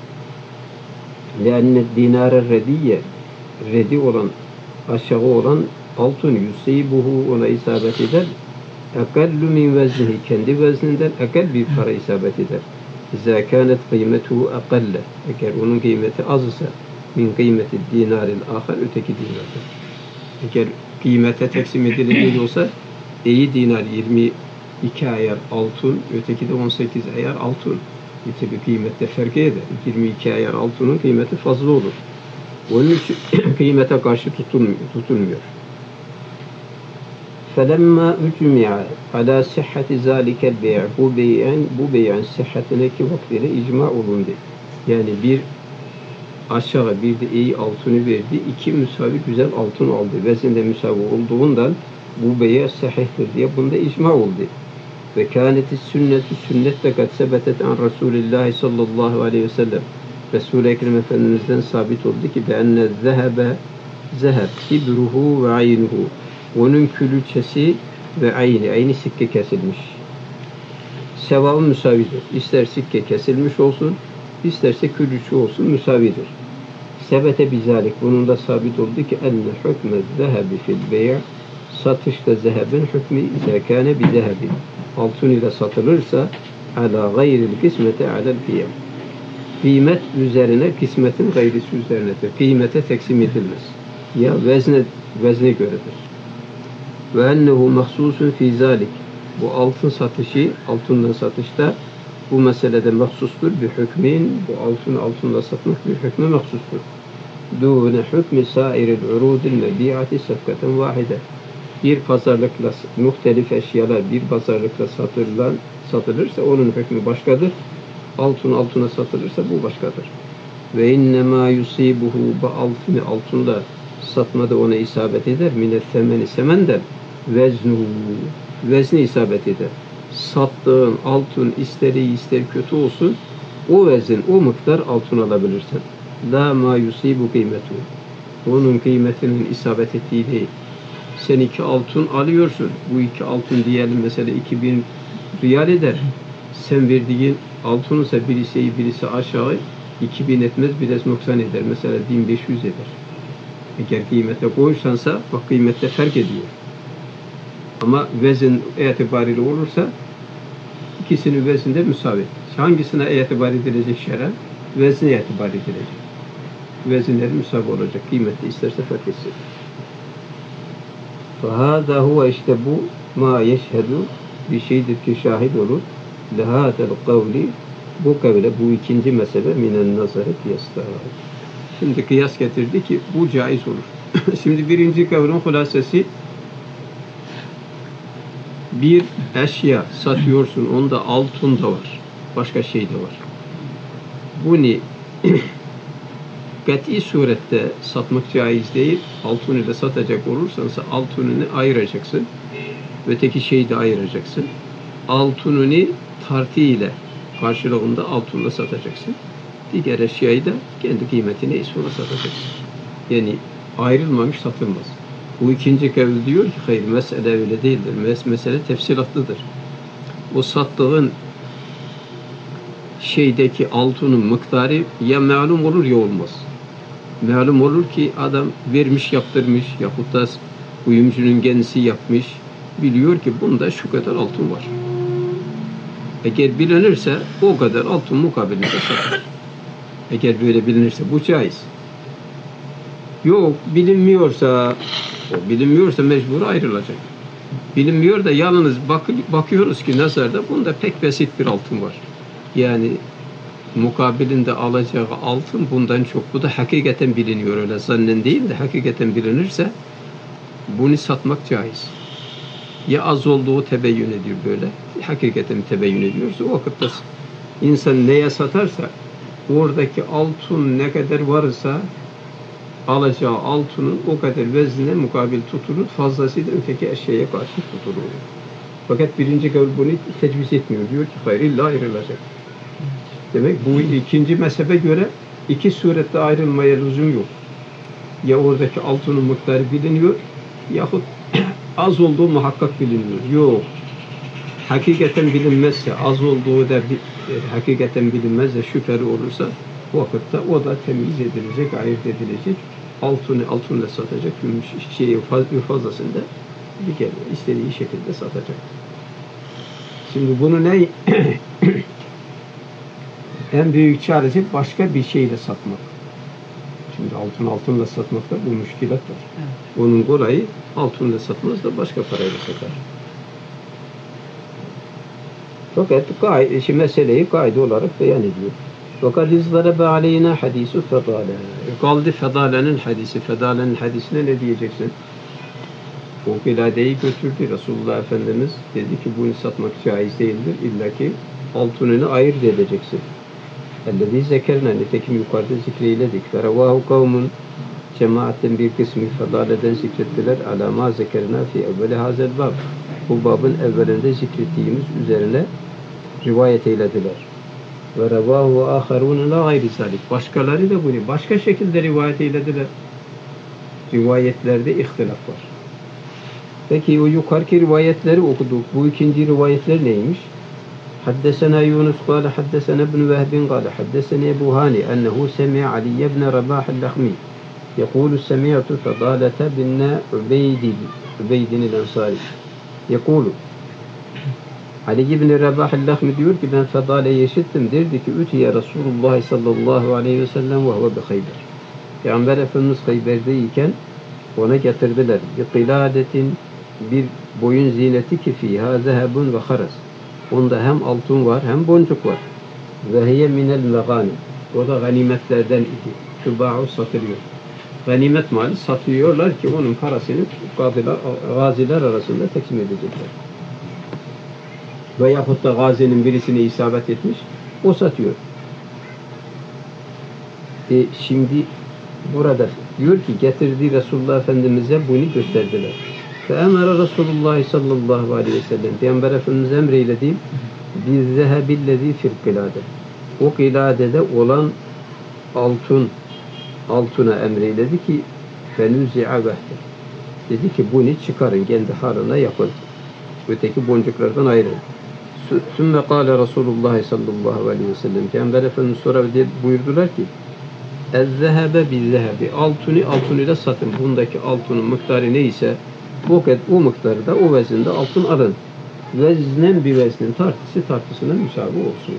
لأن الدينار الردية redi olan, aşağı olan altın yusibuhu, ona isabet eder. Ekallu min veznihi, kendi vezninden ekal bir para isabet eder. İzâ kânet kıymetuhu ekalle, eğer onun kıymeti az ise min kıymeti dinaril ahar, öteki dinardır. Eğer kıymete teksim edilecek olsa iyi dinar 22 ayar altın, öteki de 18 ayar altın. Tabi kıymette fark eder. 22 ayar altının kıymeti fazla olur. Onun için kıymete karşı tutulmuyor. فَلَمَّا اُجْمِعَ عَلَى صِحَّةِ ذَٰلِكَ الْبَيْعِ Bu bey'in sıhhatindeki vaktiyle icma olundu. Yani bir aşağı bir de iyi altını verdi. 2 müsavi güzel altın aldı. Vezinde müsavi olduğundan bu bey'e sahihtir diye bunda icma oldu. Ve kâneti sünnet de kad sebetet an Resulillahi sallallahu aleyhi ve sellem. Resul-i Ekrem Efendimiz'den sabit oldu ki be'enne zeheb kibruhu ve aynuhu, onun külçesi ve ayni sikke kesilmiş. Sevabı müsavidir. İster sikke kesilmiş olsun, isterse külçü olsun, müsavidir. Sebete bizalik, bunun da sabit oldu ki enne hükme zehebi fil bey', satışta zehebin hükmü ise kâne bi zehebi. Altın ile satılırsa ala gayril kısmete alel kıyam. Kıymet üzerine, kısmetin gayrisi üzerinedir. Kıymete teksim edilmez. Ya vezne göredir. Ve ennehu mahsusun fi zalik. Bu altın satışı, altından satışta bu meselede mahsustur bir hükmün. Bu altınla satmak bir hükmü mahsustur. Dûne hükmü sairil urudil mebi'ati sefkaten vahide. Bir pazarlıkla muhtelif eşyalar bir pazarlıkla satılırsa onun hükmü başkadır. Altına satılırsa bu başkadır. Ve innemâ yusibuhu, bu altınla satmada ona isabet eder. Mine semeni, semenden veznuhu, vezni isabet eder. Sattığın altın ister iyi ister kötü olsun, o vezin, o miktar altın alabilirsin. La ma yusibu kıymetu. Onun kıymetinin isabet ettiği değil. Sen 2 altın alıyorsun. Bu 2 altın diyelim mesela 2000 riyal eder. Sen verdiğin altın ise birisi iyi birisi aşağı 2000 etmez, biraz noksan eder. Mesela 1500 eder. Eğer kıymete koyursansa bak kıymette fark ediyor. Ama vezin itibariyle olursa ikisinin vezinde müsavi. Hangisine itibar edilecek şer'en? Vezne itibar edilecek. Vezinleri müsavi olacak. Kıymette isterse fark etsin. فَهَذَا هُوَ işte bu ma yeşhedü bir şeydir ki şahit olur. لَهَذَا الْقَوْلِ bu kavle, bu ikinci mezhebe minen nazarı kıyaslar. Şimdi kıyas getirdi ki bu caiz olur. Şimdi birinci kavlin hulasesi bir eşya satıyorsun, onda altın da var. Başka şey de var. Bunu kat'i surette satmak caiz değil. Altını da satacak olursansa altınını ayıracaksın. Öteki şeyi de ayıracaksın. Altınını tartı ile karşılığında altınla satacaksın. Diğer eşyayı da kendi kıymetine sonra satacaksın. Yani ayrılmamış satılmaz. Bu ikinci kavil diyor ki hayır mesele öyle değildir. Mesele tefsilatlıdır. O sattığın şeydeki altının miktarı ya malum olur ya olmaz. Malum olur ki adam vermiş yaptırmış yahut da kuyumcunun kendisi yapmış. Biliyor ki bunda şu kadar altın var. Eğer bilinirse o kadar altın mukabilinde satılır. Eğer böyle bilinirse bu caiz. Yok bilinmiyorsa mecbur ayrılacak. Bilinmiyor da yalnız bakıyoruz ki nazarda bunda pek basit bir altın var. Yani mukabilinde alacağı altın bundan çok. Bu da hakikaten biliniyor öyle zannen değil de hakikaten bilinirse bunu satmak caiz. Ya az olduğu tebeyyün ediyor böyle. Hakikaten tebeyyün ediyorsa o vakitte insan neye satarsa oradaki altın ne kadar varsa alacağı altının o kadar veznine mukabil tutulur. Fazlasıyla öteki eşyaya karşı tutulur. Fakat birinci kavl bunu tecviz etmiyor. Diyor ki hayır illa ayrılacak. Demek bu ikinci mezhebe göre iki surette ayrılmaya lüzum yok. Ya oradaki altının miktarı biliniyor yahut az olduğu muhakkak biliniyor. Yok. Hakikaten bilinmezse, az olduğu da hakikaten bilinmezse şüpheli olursa o vakitte o da temiz edilecek, ayırt edilecek. Altınla satacak, fazlasını da istediği şekilde satacak. Şimdi bunu ne? En büyük çaresi başka bir şeyle satmak. Şimdi altınla satmakta bu müşkilat var. Evet. Onun kolayı altınla satmaz da başka parayla satar. Fakat meseleyi kaide olarak beyan ediyor. Fakat izlere aleyna hadisu fedale. Kaldı fedalenin hadisi. Fedalenin hadisine ne diyeceksin? O biladeyi götürdü. Resulullah Efendimiz dedi ki bunu satmak caiz değildir. İlla ki altınını ayırt edeceksin. اَلَّذ۪ي zekerna nitekim yukarıda zikreyledik. فَرَوَاهُ kavmun cemaatin bir kısmı fedaleden zikrettiler. عَلَى zekerna fi evveli hazel bab. Bu babın evvelinde zikrettiğimiz üzerine rivayet eylediler. وَرَوَاهُ آخَرُونَ لَا غَيْرِ ذَلِكَ. Başkaları da bunu başka şekilde rivayet eylediler. Rivayetlerde ihtilaf var. Peki o yukarıki rivayetleri okuduk. Bu ikinci rivayetler neymiş? حدثنا يونس قال حدثنا ابن وهب قال حدثني أبو هاني أنه سمع علي بن رباح اللخمي يقول سمعت فضالة بن عبيد الأنصاري يقول Ali ibn Rabah el-Lakhmi diyor ki ben Fedale'yi işittim. Derdi ki Ütiye Resulullah sallallahu aleyhi ve sellem ve huve bi Khayber. Peygamber Efendimiz Khayber'deyken ona getirdiler. Bir kıladetin bir boyun zineti ki fiha zehebun ve haras. Onda hem altın var hem boncuk var. Ve hiye minel megani. O da ganimetlerden idi. Tüba'u satılıyor. Ganimet mali satıyorlar ki onun parasını gaziler arasında teksim edecekler. Veyahut da gazinin birisine isabet etmiş, o satıyor. Şimdi burada diyor ki getirdiği Resulullah Efendimiz'e bunu gösterdiler. فَاَمَرَ Resulullah sallallahu aleyhi ve sellem Peygamber Efendimiz emreyledi بِالذَّهَبِ الَّذ۪ي فِي الْقِلَادَ. O kıladede olan altın altına emreyledi ki fenüzi'a vehde. Dedi ki bunu çıkarın, kendi haline yapın. Öteki boncuklardan ayırın. Sümme kâle Resulullah sallallahu aleyhi ve sellem. Peygamber Efendimiz sonra buyurdular ki ezzehebe bizzehebi. Altını satın. Bundaki altının miktarı neyse o miktarda o vezinde altın alın. Veznen bir veznin tartısına müsavi olsun.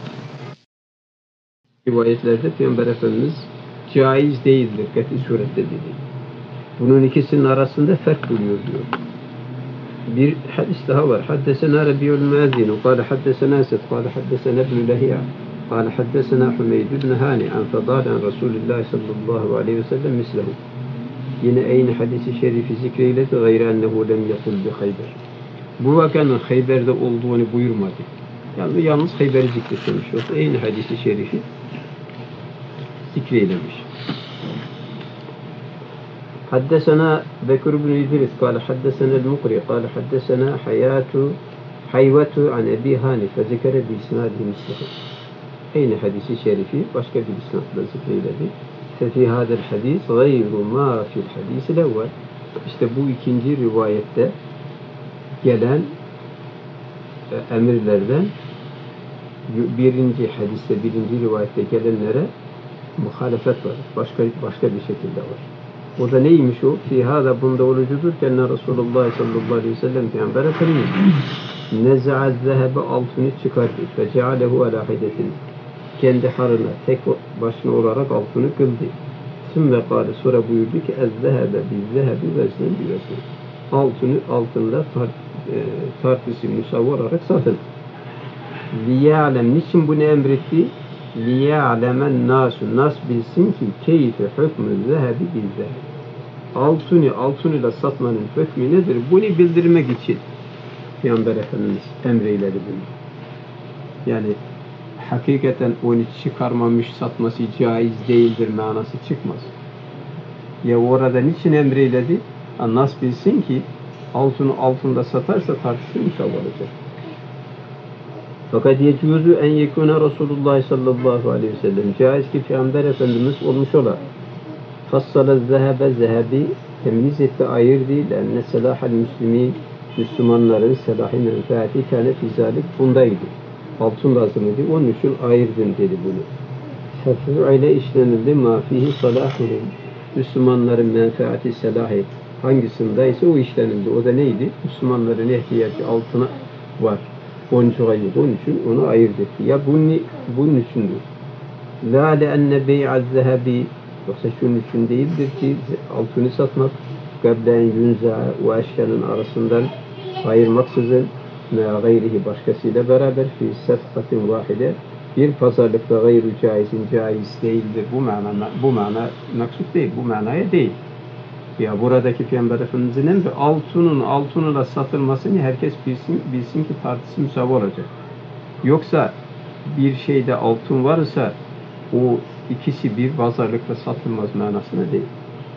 Rivayetlerde Peygamber Efendimiz caiz değildir kat'i surette dedi. Bunun ikisinin arasında fark buluyor diyor. Bir hadis daha var. Haddesena Rabi'ul Mazin, قال حدثنا أسد, قال حدثنا ابن لهيعة, قال حدثنا حميد بن هاني عن فضال عن رسول الله صلى الله عليه وسلم مثله. Yine aynı hadisi şerifi zikreyledi. Gayre ennehu lem yakul bi Hayber. Bu vakanın Hayber'de olduğunu buyurmadı. Yani yalnız Hayber'i zikretmiş. Yoksa aynı hadisi şerifi zikreylemiş. حدثنا بكر بن إدريس قال حدثنا المقري قال حدثنا حيوة عن أبي هاني فذكر بإسناده مثله. أين حديث شريفي başka bir isnadla zikreyledi. ففي هذا الحديث غير ما في الحديث الأول. İşte bu ikinci rivayette gelen emirlerden birinci hadiste, birinci rivayette gelenlere muhalefet var. Başka bir şekilde var. O da neymiş o? Fihâda bunda olucudur ki enne Resulullah sallallahu aleyhi ve sellem Peygamber Efendimiz neza'a zehebe altını çıkardı ve cealehu ala hidetin. Kendi harına tek başına olarak altını kıldı. Sümme kâle sonra buyurdu ki ez-zehebe biz-zehebi veznen bi veznen. Altınla tartısı müsavi olarak satın. Liya'lem niçin bunu emretti? لِيَعْلَمَ النَّاسُ Nas bilsin ki keyfe hükmü zehebi bizzehebi. Altınıyla satmanın hükmü nedir? Bunu bildirmek için Peygamber Efendimiz emreyledi bunu. Yani hakikaten onu çıkarmamış satması caiz değildir manası çıkmaz. Ya orada niçin emreyledi? Nas bilsin ki altında satarsa tartısı müsav olacak. Fakat yecuzu en yekune Resulullah sallallahu aleyhi ve sellem. Caiz ki Peygamber Efendimiz olmuş ola. Fassala zehebe zehebi temyiz etti, ayırdı. Lenne selahal müslimin Müslümanların selahı menfaati kâne fizalik bundaydı. Altın lazımıydı. Onun için ayırdım dedi bunu. Fefu ile işlenildi ma fihi salahulun. Müslümanların menfaati selahı hangisindeyse o işlenildi. O da neydi? Müslümanların ihtiyacı altına var. Boncuğa yok. Onun için onu ayırt etti. Ya bunun içindir. La le'enne bey'az zehebi yoksa şunun için değildir ki altını satmak gablen yunza o eşyanın arasından ayırmaksızın ve gayrihi başkasıyla beraber fi sefkatin vahide bir pazarlıkta gayru caizin caiz değildir. Bu mana maksut değil. Bu manaya değil. Ya buradaki Peygamber Efendimiz'in emri altınla satılmasını herkes bilsin ki tartısı müsavi olacak. Yoksa bir şeyde altın varsa o ikisi bir pazarlıkta satılmaz manasına değil.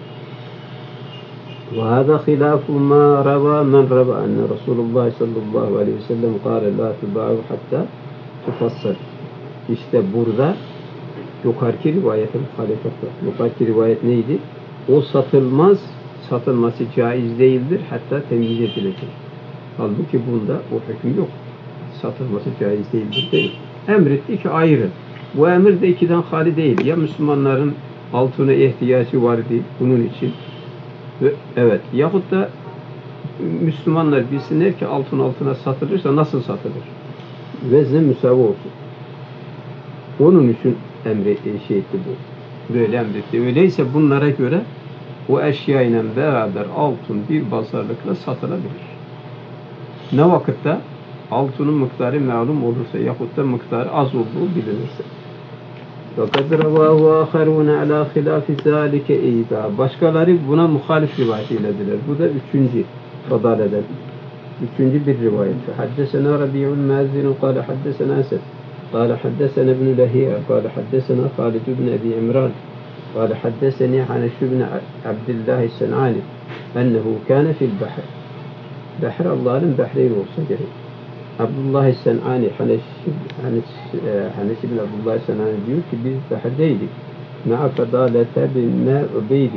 وهذا خلاف ما روى من روى أن رسول الله صلى الله عليه وسلم قال لا تباع حتى تفصل. İşte burada yukarıki rivayete muhalefet var. Yukarıki rivayet neydi? O satılması caiz değildir, hatta temyiz edilecek. Halbuki bunda o hüküm yok. Satılması caiz değildir değil. Emretti ki ayırın. Bu emir de ikiden hali değil. Ya Müslümanların altına ihtiyacı vardı bunun için. Evet. Yahut da Müslümanlar bilsinler ki altına satılırsa nasıl satılır? Vezne müsavi olsun. Onun için etti bu. Böyle emretti. Öyleyse bunlara göre o eşyayla beraber altın bir pazarlıkla satılabilir. Ne vakitte? Altının miktarı malum olursa yahut da miktarı az olduğu bilinirse. Fakat revâhu âkharûne alâ khilâfi zâlike eyyidâ. Başkaları buna muhalif rivayet eylediler. Bu da üçüncü fadaleden. Üçüncü bir rivayet. Haddesena Rabi'ul Mazin qâle haddesena Esed. قال حدثنا ابن لهيعة قال حدثنا خالد بن أبي عمران قال حدثني حنش بن عبد الله السنعاني أنه كان في البحر بحر Allah'ın bahreyn olsa gerek. Abdullah Sen'ani Haneş bin Abdullah Sen'ani diyor ki biz bahrdeydik. مع فضالة بن عبيد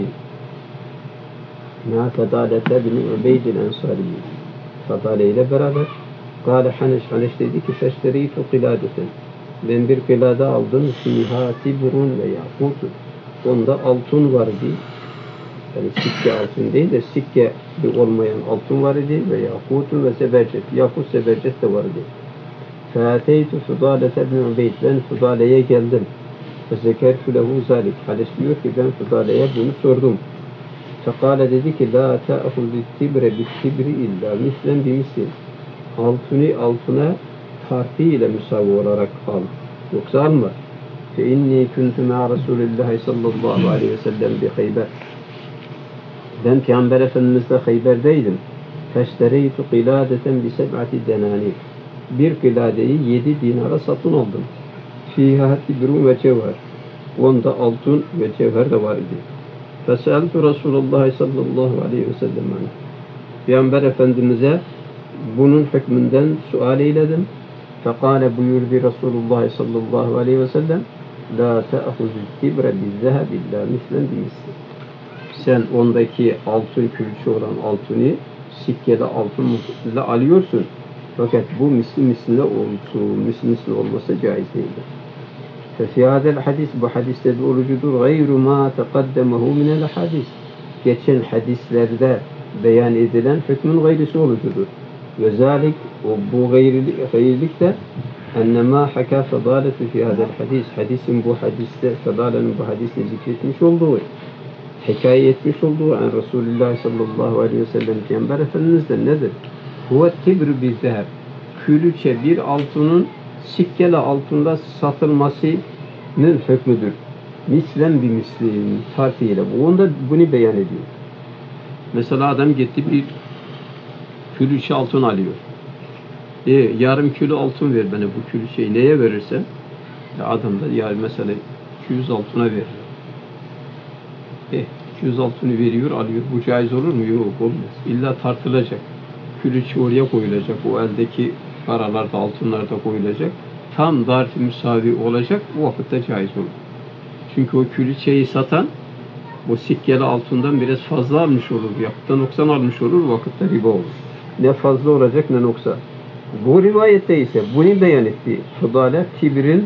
مع فضالة بن عبيد الأنصاري Fadale ile beraber Kâle Haneş dedi ki feşterîtu kılâdeten ben bir kılada aldım fîhâ tibrun ve yakûtun onda altın var idi yani sikke altın değil de sikke olmayan altın var idi ve yakûtun ve sebercet yakut sebercet de var idi feâteytu Fudâlete bin Ubeyd ben Fudâle'ye geldim ve zekertu lehu zâlik Haneş diyor ki ben Fudâle'ye bunu sordum Fekale dedi ki la ta'huzu tibre bit tibri illa mislen bimislin altını altına farkıyla müsavi olarak al yoksa alma fe inni kuntu ma Resulillahi sallallahu aleyhi ve sellem bi Khayber ben Peygamber Efendimiz'le Khayber'deydim feştereytu kıladeten bi seb'ati denani bir kıladeyi 7 dinara satın aldım fiha tibrun ve cevher onda altın ve cevher de var idi Feseltu Resulullah sallallahu aleyhi ve sellem Peygamber Efendimiz'e bunun hükmünden sual eyledim. Fekale buyurdu Resulullah sallallahu aleyhi ve sellem La te'huzu tibre bizzeheb illa mislen bimisli sen ondaki altın külçü olan altını sikkeli altınla alıyorsun. Fakat bu misli olsun, misli olmasa caiz değildir. Fe hadel hadis bu hadiste bir olucudur. Gayru ma teqaddemehu minel hadis. Geçen hadislerde beyan edilen hükmün gayrisi olucudur. Ve zalik bu gayrilik de ennema haka fedaleti fi hadel hadis. Hadisin bu hadiste fedalenin bu hadiste zikretmiş olduğu hikaye etmiş olduğu an Resulullah sallallahu aleyhi ve sellem Peygamber Efendimiz'den nedir? Huve tibru bizzeheb. Külüçe bir altının sikkeli altında satılmasının hükmüdür. Mislen bir mislin tartıyla. Onda bunu beyan ediyor. Mesela adam gitti bir külüçe altın alıyor. Yarım kilo altın ver bana bu külüçeyi neye verirsen adam da yani mesela 200 altına verir. 200 altını veriyor, alıyor. Bu caiz olur mu? Yok, olmaz. İlla tartılacak. Külüçe oraya koyulacak. O eldeki paralar da altınlar da koyulacak. Tam darf-ı müsavi olacak. O vakitte caiz olur. Çünkü o külüçeyi satan o sikkeli altından biraz fazla almış olur. Yakıttan noksan almış olur. O vakitte riba olur. Ne fazla olacak ne noksan. Bu rivayette ise bunu beyan etti. Fudale tibir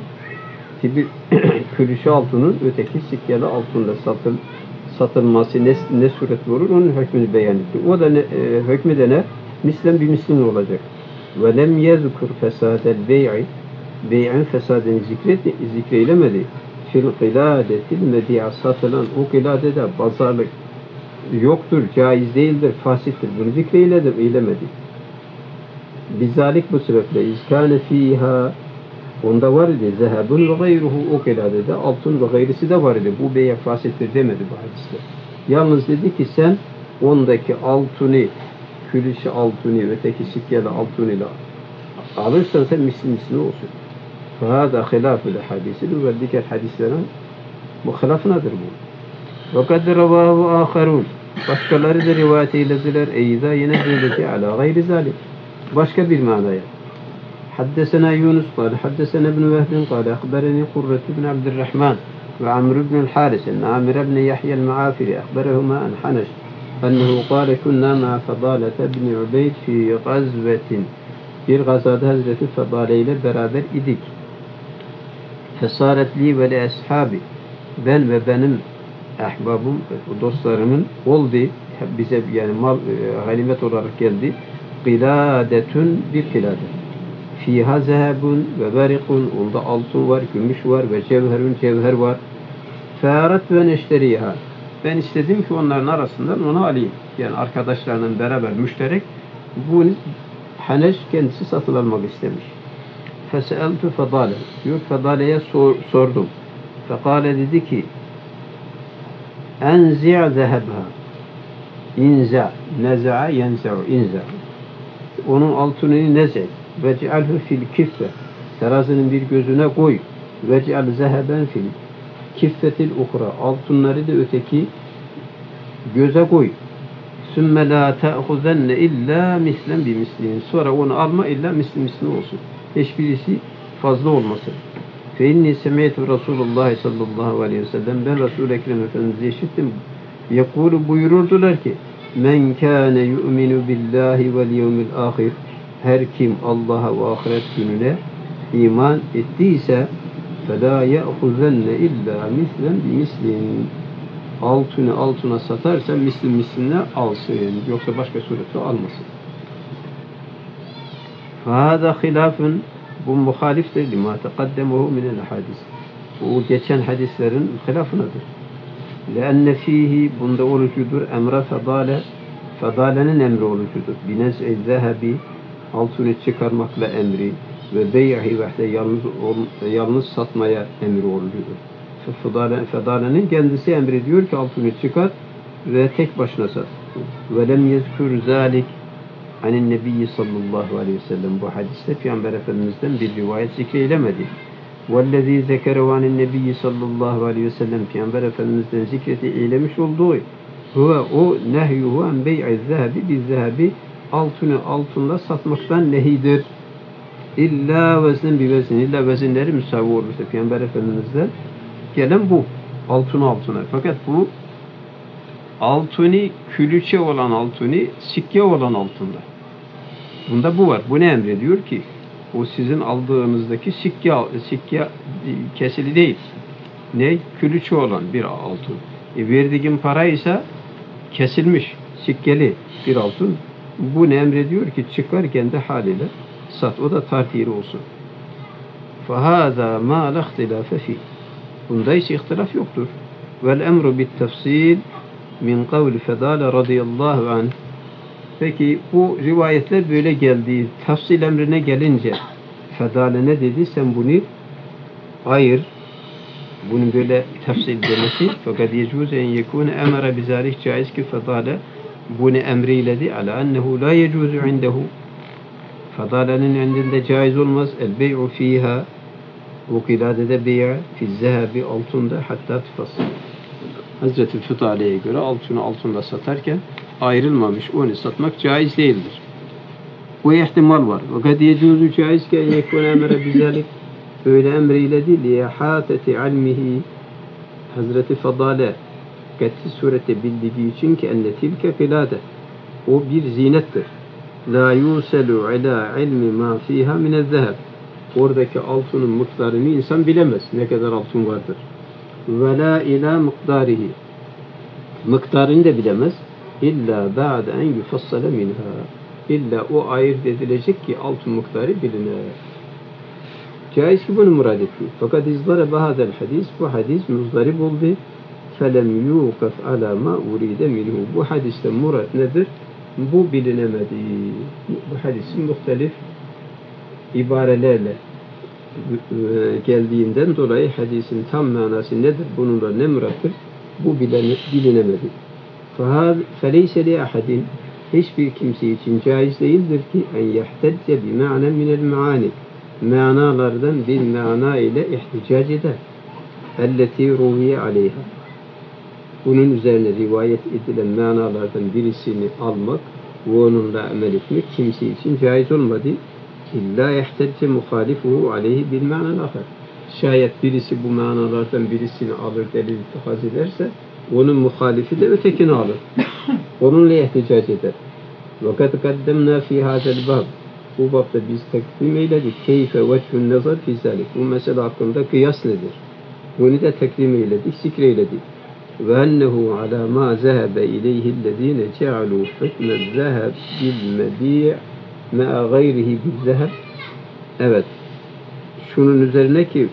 külüçe altının öteki sikkeli altında satılması ne suret olur onun hükmünü beyan etti. O da hükmü de ne? Mislen bir mislin olacak. Ve lem yezkur fesadel bey'i bey'in fesadını zikreylemedi. Fil kıladetil medi'a satılan o kıladede pazarlık yoktur, caiz değildir, fasittir. Bunu zikreylemedi. Bizalik bu sebeple izkâne fîhâ onda var idi. Zehebun ve gayruhu o kıladede altın ve gayrisi de var idi. Bu bey'e fasittir demedi bu hadiste. Yalnız dedi ki sen ondaki altını külüçe altını öteki sikkeli altınıyla alırsan sen misli olsun. Fahada hilafül hadisidir ve diğer hadislerin bu hilafınadır bu. Ve kad ravahu âkharûn başkaları da rivayet eylediler. Eyda yine böylece ala gayri zalim. Başka bir manaya. Haddesena Yunus قال حدثنا ابن وهب قال أخبرني قرة بن عبد الرحمن وعمرو بن الحارث أن عامر بن يحيى المعافري أخبرهما عن حنش أنه قال كنا مع فضالة بن عبيد في غزوة bir gazada Hazreti Fadale ile beraber idik. Fesaret li ve li ashabi ben ve benim ahbabım, dostlarımın oldu. Bize yani mal ganimet olarak geldi. Kıladetün bir kıladet. Fiha zehebun ve berikun onda altın var, gümüş var ve cevherun cevher var. Fearet ve neşteriha ben istedim ki onların arasından onu alayım. Yani arkadaşlarının beraber müşterek bunu Haneş kendisi satın almak istemiş. Feseeltu Fadale diyor Fadale'ye sordum. Fekale dedi ki enzi' zehebha inza neza'a yenze'u inza onun altını neze ve cealhu fil kiffe terazinin bir gözüne koy ve ceal zeheben fil kiffetil ukra altınları da öteki göze koy. Sümme la te'huzenne illa mislen bi mislin. Sonra onu alma illa misli olsun. Hiçbirisi fazla olmasın. Fe inni semi'tu Resulullah sallallahu aleyhi ve sellem, ben Resul-i Ekrem Efendimiz'i işittim. Yekulu, buyururdular ki, men kâne yu'minu billahi vel yevmil ahir, her kim Allah'a ve ahiret gününe iman ettiyse فَلَا يَأْخُذَنَّ اِلَّا مِثْلًا بِمِثْلٍ, altını altına satarsa misline alsın, yoksa başka sureti almasın. فَهَذَا خِلَافٌ, bu muhaliftir لِمَا تَقَدَّمَهُ مِنَ الْحَدِيثِ, bu geçen hadislerin hilafınadır. لَأَنَّ ف۪يهِ, bunda olucudur, emre fedale, fedalenin emri olucudur. بِنَزْءِ الذَّهَبِ, altını çıkarmakla emri, ve bey'i vehde, yalnız satmaya emri olucudur. Fedalenin kendisi emrediyor ki altını çıkar ve tek başına sat. Ve lem yezkur zalik anin nebiyyi sallallahu aleyhi ve sellem, bu hadiste Peygamber Efendimiz'den bir rivayet zikreylemedi. Vellezî zekerehu anin nebiyyi sallallahu aleyhi ve sellem, Peygamber Efendimiz'den zikreti eylemiş olduğu huve, o nehyuhu en bey'i zehebi bizzehebi, altını altınla satmaktan nehidir. İlla veznen bir vezin, illa vezinleri müsavi olursa, Peygamber Efendimiz'den gelen bu, altına. Fakat bu altını, külüçe olan altını, sikke olan altında. Bunda bu var. Bu ne emrediyor ki? O sizin aldığınızdaki sikke kesili değil. Ne? Külüçe olan bir altın. Verdiğin para ise kesilmiş, sikkeli bir altın. Bu ne emrediyor ki? Çıkar kendi haliyle sat. O da tartiri olsun. فَهَذَا مَا لَا اخْتِلَافَ فِيهِ, bunda hiç ihtilaf yoktur. وَالْاَمْرُ بِالتَّفْصِيلِ min kavli Fedale radıyallahu anh. Peki bu rivayetler böyle geldi. Tafsil emrine gelince Fedale ne dedi? Sen bunu ayır. Bunun böyle tafsil demesi. Fakat yecuz en yekune emre bizalik, caiz ki Fedale bunu emreyledi. Ala ennehu la yecuzu indehu. Fedale'nin indinde caiz olmaz. El bey'u fiha, bu kiladede bey'a fi zehebi, altında, hatta tıfasıl. Hazreti Fedale'ye göre altını altında satarken ayrılmamış, onu satmak caiz değildir. Bu ihtimal var. Fakat yecuzu caiz ki en yekune emre bizalik, öyle emreyledi liyahateti ilmihi, Hazreti Fedale kat'i surette bildiği için ki enne tilke kilade, o bir zinettir. La yuselu ala ilmi ma fiha minez-zeheb, oradaki altının miktarını insan bilemez, ne kadar altın vardır. Ve la ila miqdarihi, miktarını da bilemez. İlla ba'de en yufassale minha, illa o ayırt edilecek ki altın miktarı bilinir. Caiz ki bunu murad etti. Fakat izdarebe hadel hadis, bu hadis muzdarib oldu. Felem yukaf ala ma uride minhu, bu hadiste murad nedir? Bu bilinemedi. Bu hadisin muhtelif ibarelerle geldiğinden dolayı hadisin tam manası nedir? Bununla ne murattır? Bu bilinemedi. فَلَيْسَ لِأَحَدٍ, hiçbir kimse için caiz değildir ki en yehtecce bi ma'nen minel maani, manalardan bir mana ile ihticac eder. Elleti ruviye aleyha, bunun üzerine rivayet edilen manalardan birisini almak ve onunla amel etmek kimse için caiz olmadı. İlla yehtecce muhalifuhu aleyhi bil ma'nel ahar, şayet birisi bu manalardan birisini alır, delil ittifaz ederse onun muhalifi de ötekini alır. Onunla ihticac eder. وَقَدْ قَدَّمْنَا فِي هَذَا الْبَابِ, bu babda biz takdim eyledik. Keyfe vechun nazar fi zalik, bu mesele hakkında kıyas nedir? Bunu da takdim eyledik, zikreyledik. وَاَنَّهُ عَلَى مَا ذَهَبَ اِلَيْهِ الَّذ۪ينَ جَعَلُوا حُكْمَ الذَّهَبِ بِالْمَب۪يعِ مَا غَيْرِهِ بِالذَّهَبِ. Evet, şunun üzerine ki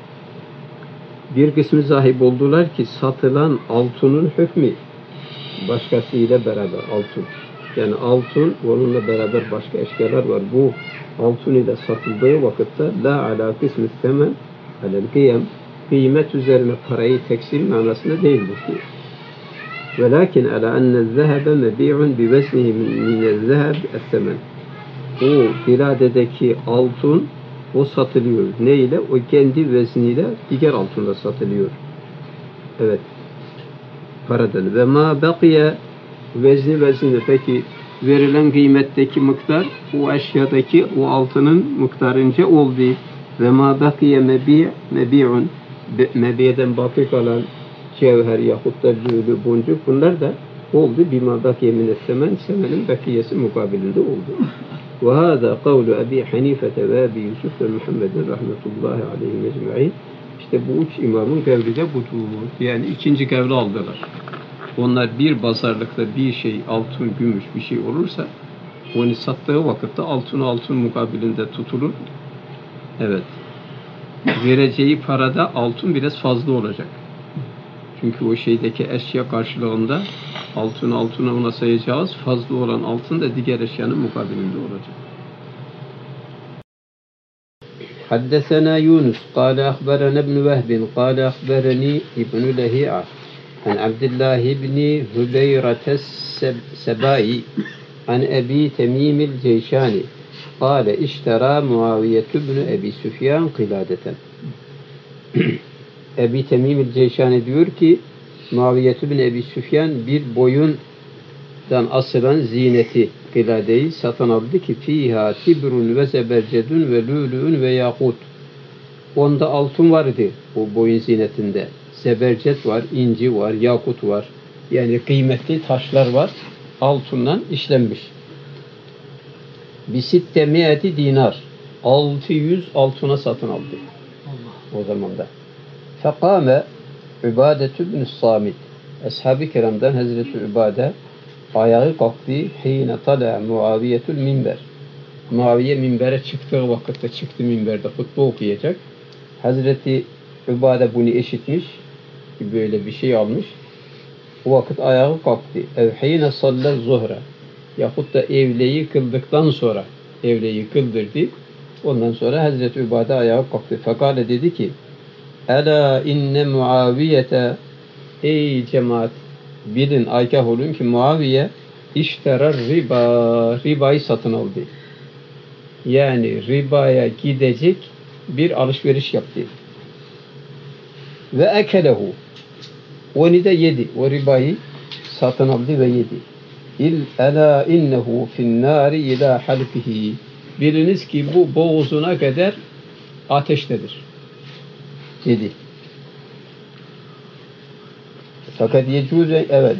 bir kısmı sahip oldular ki satılan altının hükmü başkasıyla beraber altın. Yani altın, onunla beraber başka eşyalar var. Bu altın ile satıldığı vakitte la ala kısmı temen alel kıyam, kıymet üzerine parayı teksil manasında değildir ki. Velakin ala enne zehebe mebi'un bi veznihi minel zeheb ettemen. O iradedeki altın o satılıyor. Ne ile? O kendi vezniyle diğer altında satılıyor. Evet. Paradan. Ve ma bakiye vezni, peki verilen kıymetteki miktar o eşyadaki o altının miktarınca oldu. Ve ma bakiye mebi'un mebiyeden baki kalan cevher yahut da lülü, boncuk bunlar da oldu. Bima bakiye minessemen semenin bakiyesi mukabilinde oldu. Ve hâzâ kavlu Ebi Hanifete ve Ebi Yusuf ve Muhammedin rahmetullahi aleyhi ecma'in. İşte bu üç imamın kavli de budur. Yani ikinci kavli aldılar. Onlar bir pazarlıkta bir şey altın, gümüş bir şey olursa onu sattığı vakitte altın mukabilinde tutulur. Evet. Vereceği parada altın biraz fazla olacak. Çünkü o şeydeki eşya karşılığında altına ona sayacağız. Fazla olan altın da diğer eşyanın mukabilinde olacak. Haddesena Yunus قال أخبرنا ابن وهب قال أخبرني ابن لهيعة عن عبد الله بن هبيرة السبائي عن أبي تميم الجيشاني قال اشترى معاوية بن أبي سفيان قلادة. Ebi Temim el-Ceyşani diyor ki Muaviye bin Ebi Süfyan bir boyundan asılan zineti kıladeyi satın aldı ki fiha tibrun ve zebercedun ve lülüün ve yakut. Onda altın vardı o boyun zinetinde. Zebercet var, inci var, yakut var. Yani kıymetli taşlar var. Altından işlenmiş. Bisitte mi'ati dinar. 600 altına satın aldı. O zaman da. Fekâme Übâdetü ibn-i Samit. Ashab-ı kiramdan Hazreti Übâde ayağı kalktı. Hîne talâ Muaviyetül minber. Muaviye minbere çıktığı vakitte çıktı minberde hutbe okuyacak. Hazreti Übâde bunu işitmiş. Böyle bir şey almış. O vakit ayağı kalktı. Ev hîne sallâ zuhra. Yahut da evleyi kıldıktan sonra evleyi kıldırdı. Ondan sonra Hazreti Übâde ayağı kalktı. Fekâle dedi ki Ela inne Muaviyete, ey cemaat bilin, agah olun ki Muaviye işterer ribayı satın aldı. Yani ribaya gidecek bir alışveriş yaptı. Ve ekelehu, onu da yedi. O ribayı satın aldı ve yedi. Ela innehu finnâri ilâ halfihi. Biliniz ki bu boğazına kadar ateştedir. Dedi. Fakat yecuze evet.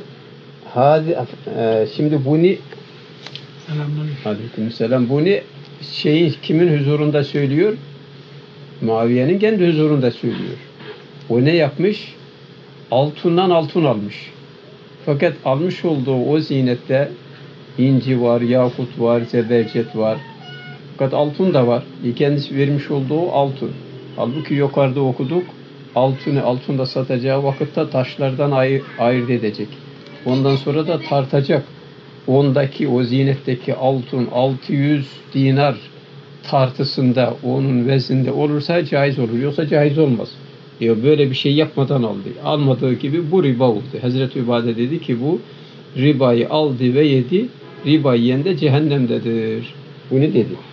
Şimdi bunu Aleykümselam bunu kimin huzurunda söylüyor? Muaviye'nin kendi huzurunda söylüyor. O ne yapmış? Altından altın almış. Fakat almış olduğu o zinette inci var, yakut var, zebercet var. Fakat altın da var. Kendisi vermiş olduğu altın. Halbuki yukarıda okuduk, altını da satacağı vakitte taşlardan ayırt edecek. Ondan sonra da tartacak. Ondaki, o zinetteki altın 600 dinar tartısında, onun vezinde olursa caiz olur. Yoksa caiz olmaz. Böyle bir şey yapmadan aldı. Almadığı gibi bu riba oldu. Hazreti Übade dedi ki bu ribayı aldı ve yedi. Riba yiyen de cehennemdedir. Bunu dedi.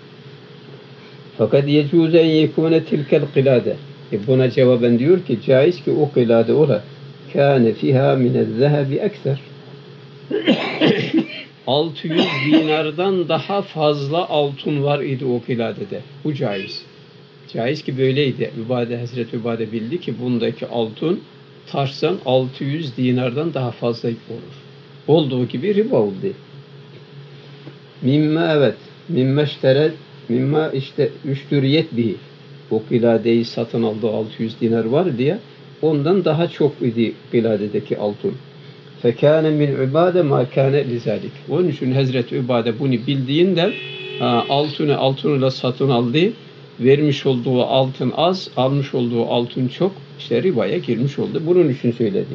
Fakat yecuze en yekune tilkel kılade. Buna cevaben diyor ki caiz ki o kılade ola. Kâne fiha minezzehebi ekser. 600 dinardan daha fazla altın var idi o kıladede. Bu caiz. Caiz ki böyleydi. Hazreti Übade bildi ki bundaki altın tarsan 600 dinardan daha fazla olur. Olduğu gibi riba oldu. Mimma evet. Mimma işteret. Mimma işte üştüriyet bihi. O kıladeyi satın aldığı 600 dinar var diye ondan daha çok idi kıladedeki altın. Fekâne min Übade ma kâne lizalik. Onun için Hazreti Übade bunu bildiğinden altınıyla satın aldı. Vermiş olduğu altın az, almış olduğu altın çok. İşte ribaya girmiş oldu. Bunun için söyledi.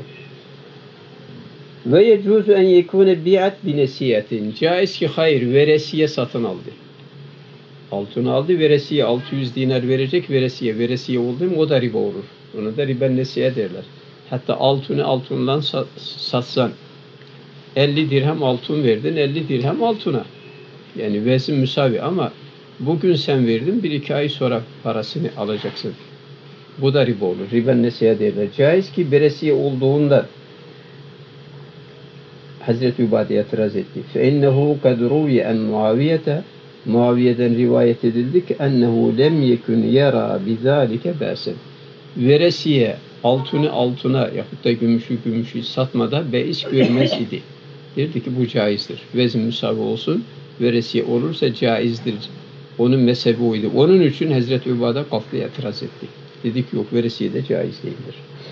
Ve yecuzu en yekune bi'at binesiyetin. Caiz ki hayır, veresiye satın aldı. Altını aldı, veresiye 600 dinar verecek, veresiye oldu mu o da riba olur. Onu da riben nesiye derler. Hatta altından satsan 50 dirhem altın verdin, 50 dirhem altına. Yani vezin müsavi ama bugün sen verdin, 1-2 ay sonra parasını alacaksın. Bu da riba olur. Riben nesiye derler. Caiz ki veresiye olduğunda Hazreti Übade itiraz etti. فَاِنَّهُ قَدْ رُوِيَ اَنْ مُعَوِيَةَ Muaviye'den rivayet edildi ki ennehu lem yekun yara bizalike ba'sen. Veresiye altını altına yahut da gümüşü satmada beis görmez idi. Derdi ki bu caizdir. Vezn müsavi olsun. Veresiye olursa caizdir. Onun mezhebi oydu. Onun için Hazreti Übade kalktı itiraz etti. Dedi ki yok, veresiye de caiz değildir.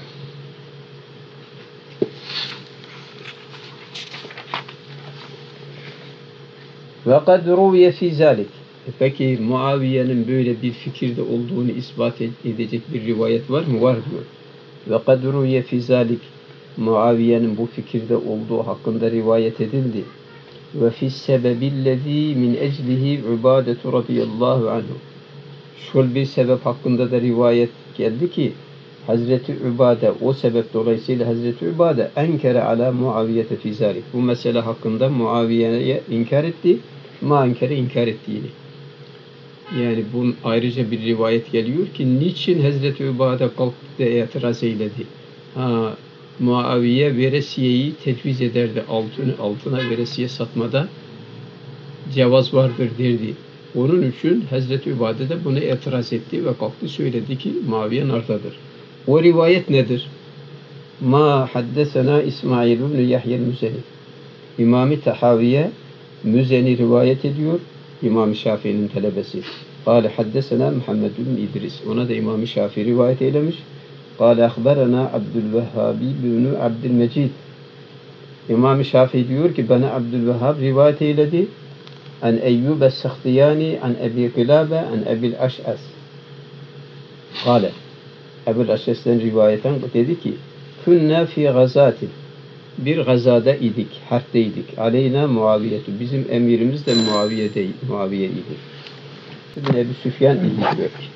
Ve kad ruviye fî zâlik. Peki Muaviye'nin böyle bir fikirde olduğunu ispat edecek bir rivayet var mı? Var diyor. Ve kad ruviye fî zâlik. Muaviye'nin bu fikirde olduğu hakkında rivayet edildi. Ve fis sebebillezî min eclihi Übâdetu radıyallahu anhu. Şöyle bir sebep hakkında da rivayet geldi ki Hazreti Übade, o sebep dolayısıyla Hazreti Übade enkere ala Muaviyete fî zâlik. Bu mesele hakkında Muaviye'ye inkar etti. Enkere inkar ettiğini. Yani bunun ayrıca bir rivayet geliyor ki niçin Hazreti Übade kalktı itiraz eyledi? Muaviye veresiyeyi tecviz ederdi. Altına veresiye satmada cevaz vardır derdi. Onun için Hazreti Übade de buna itiraz etti ve kalktı söyledi ki Muaviye nardadır. O rivayet nedir? Ma haddesena İsmail ibn Yahya el-Müzeni. İmam-ı Tahaviye Müzeni rivayet ediyor. İmam-ı Şafii'nin talebesi. Kâle haddesena Muhammed ibn İdris. Ona da İmam-ı Şafii rivayet eylemiş. Kâle ahberena Abdülvehhabi ibn Abdülmecid. İmam-ı Şafii diyor ki bana Abdülvehhab rivayet eyledi. An Eyyub es-Sakhtiyani an Ebi Qilabe an Ebil Aş'as. Kâle. Ebil Aş'as'tan rivayeten dedi ki künne fi gazatin. Bir gazada idik, harpteydik. Aleyna Muaviyetu. Bizim emirimiz de Muaviye idi. İbn Ebi Süfyan idi diyor ki.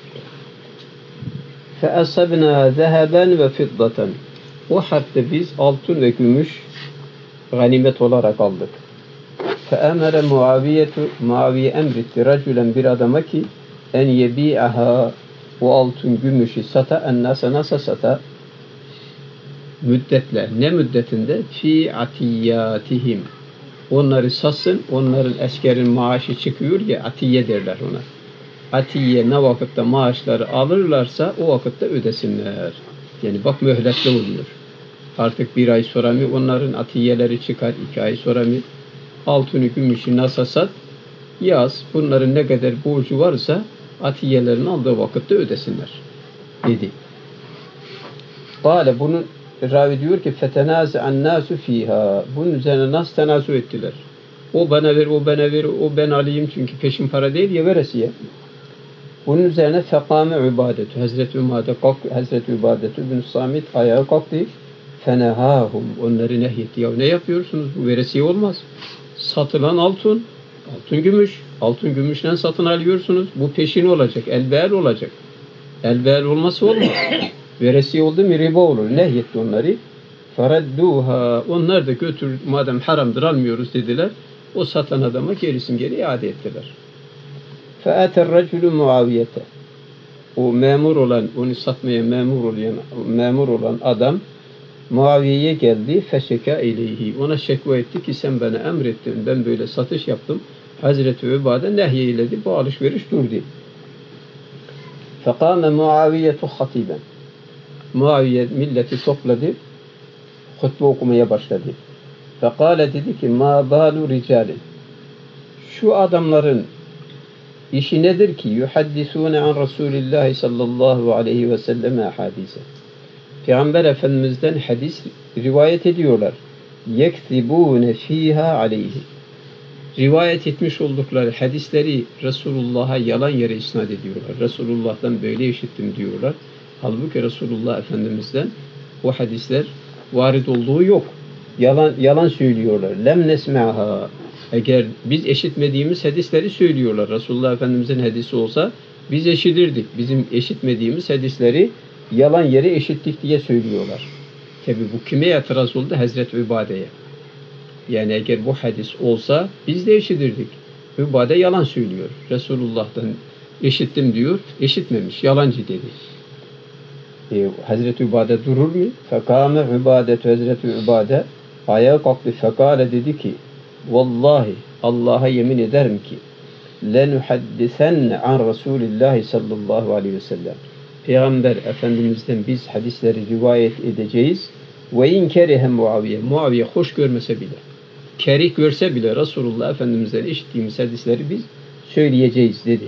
فَأَصَبْنَا ذَهَبًا وَفِضَّةً. O harpte biz altın ve gümüş ganimet olarak aldık. فَأَمَرَ Muaviye emretti raculen bir adama ki en yebi'aha, o altın gümüşü sata, ennasa nasıl sata? Müddetle. Ne müddetinde? Fi atiyatihim. Onları satsın, onların askerin maaşı çıkıyor ya, atiye derler ona. Atiye ne vakitte maaşları alırlarsa o vakitte ödesinler. Yani bak mühletli oluyor. Artık bir ay sonra mı onların atiyeleri çıkar, 2 ay sonra mı? Altını gümüşü nasıl sat? Yaz. Bunların ne kadar borcu varsa atiyelerini aldığı vakitte ödesinler. Dedi. Kâle bunun ravi diyor ki fetenâzi'an nâsu fîhâ. Bunun üzerine nasıl tenazu ettiler? O bana ver, o bana ver, o ben alayım çünkü peşin para değil ya veresiye. Bunun üzerine fekâme Übâdetu. Hazreti Übâdetu bin Samit ayağa kalktı. Fenehâhum. Onları nehyetti. Ya ne yapıyorsunuz? Bu veresiye olmaz. Satılan altın gümüş. Altın gümüşten satın alıyorsunuz. Bu peşin olacak. Elbel olacak. Elbel olması olmaz. Veresiye oldu mu riba olur. Nehyetti onları. Feredduha. Onlar da götür, madem haramdır almıyoruz dediler. O satan adama geri iade ettiler. Fe'ater raculu Muaviyete. O memur olan, onu satmaya memur olan adam Muaviye'ye geldi. Feşeka ileyhi. Ona şekva etti ki sen bana emrettin. Ben böyle satış yaptım. Hazreti Übade nehyeyledi. Bu alışveriş durdu. Fekâme Muaviyetu hatiben. Muaviye milleti topladı. Hutbe okumaya başladı. Fekâle dedi ki ma balu ricalin. Şu adamların işi nedir ki yuhaddisûne an Resulillahi sallallahu aleyhi ve selleme hadise. Peygamber Efendimiz'den hadis rivayet ediyorlar. Yektibûne fîhâ aleyhi. Rivayet etmiş oldukları hadisleri Resulullah'a yalan yere isnat ediyorlar. Resulullah'tan böyle işittim diyorlar. Halbuki Resulullah Efendimiz'den o hadisler varid olduğu yok. Yalan söylüyorlar. Lem nesme'ha. Eğer biz eşitmediğimiz hadisleri söylüyorlar. Resulullah Efendimiz'in hadisi olsa biz eşitirdik. Bizim eşitmediğimiz hadisleri yalan yere eşittik diye söylüyorlar. Tabi bu kime itiraz oldu? Hazreti Übade'ye. Yani eğer bu hadis olsa biz de eşitirdik. Übade yalan söylüyor. Resulullah'tan eşittim diyor. Eşitmemiş. Yalancı dedi. Hazreti Übade durur mu? Fekâme Übadetu. Hazreti Übade ayağa kalktı. Fekâle dedi ki vallahi Allah'a yemin ederim ki lenuhaddisenne an Resulillahi sallallahu aleyhi ve sellem. Peygamber Efendimiz'den biz hadisleri rivayet edeceğiz. Ve in kerihe Muaviye. Muaviye hoş görmese bile, kerih görse bile Resulullah Efendimiz'den işittiğimiz hadisleri biz söyleyeceğiz dedi.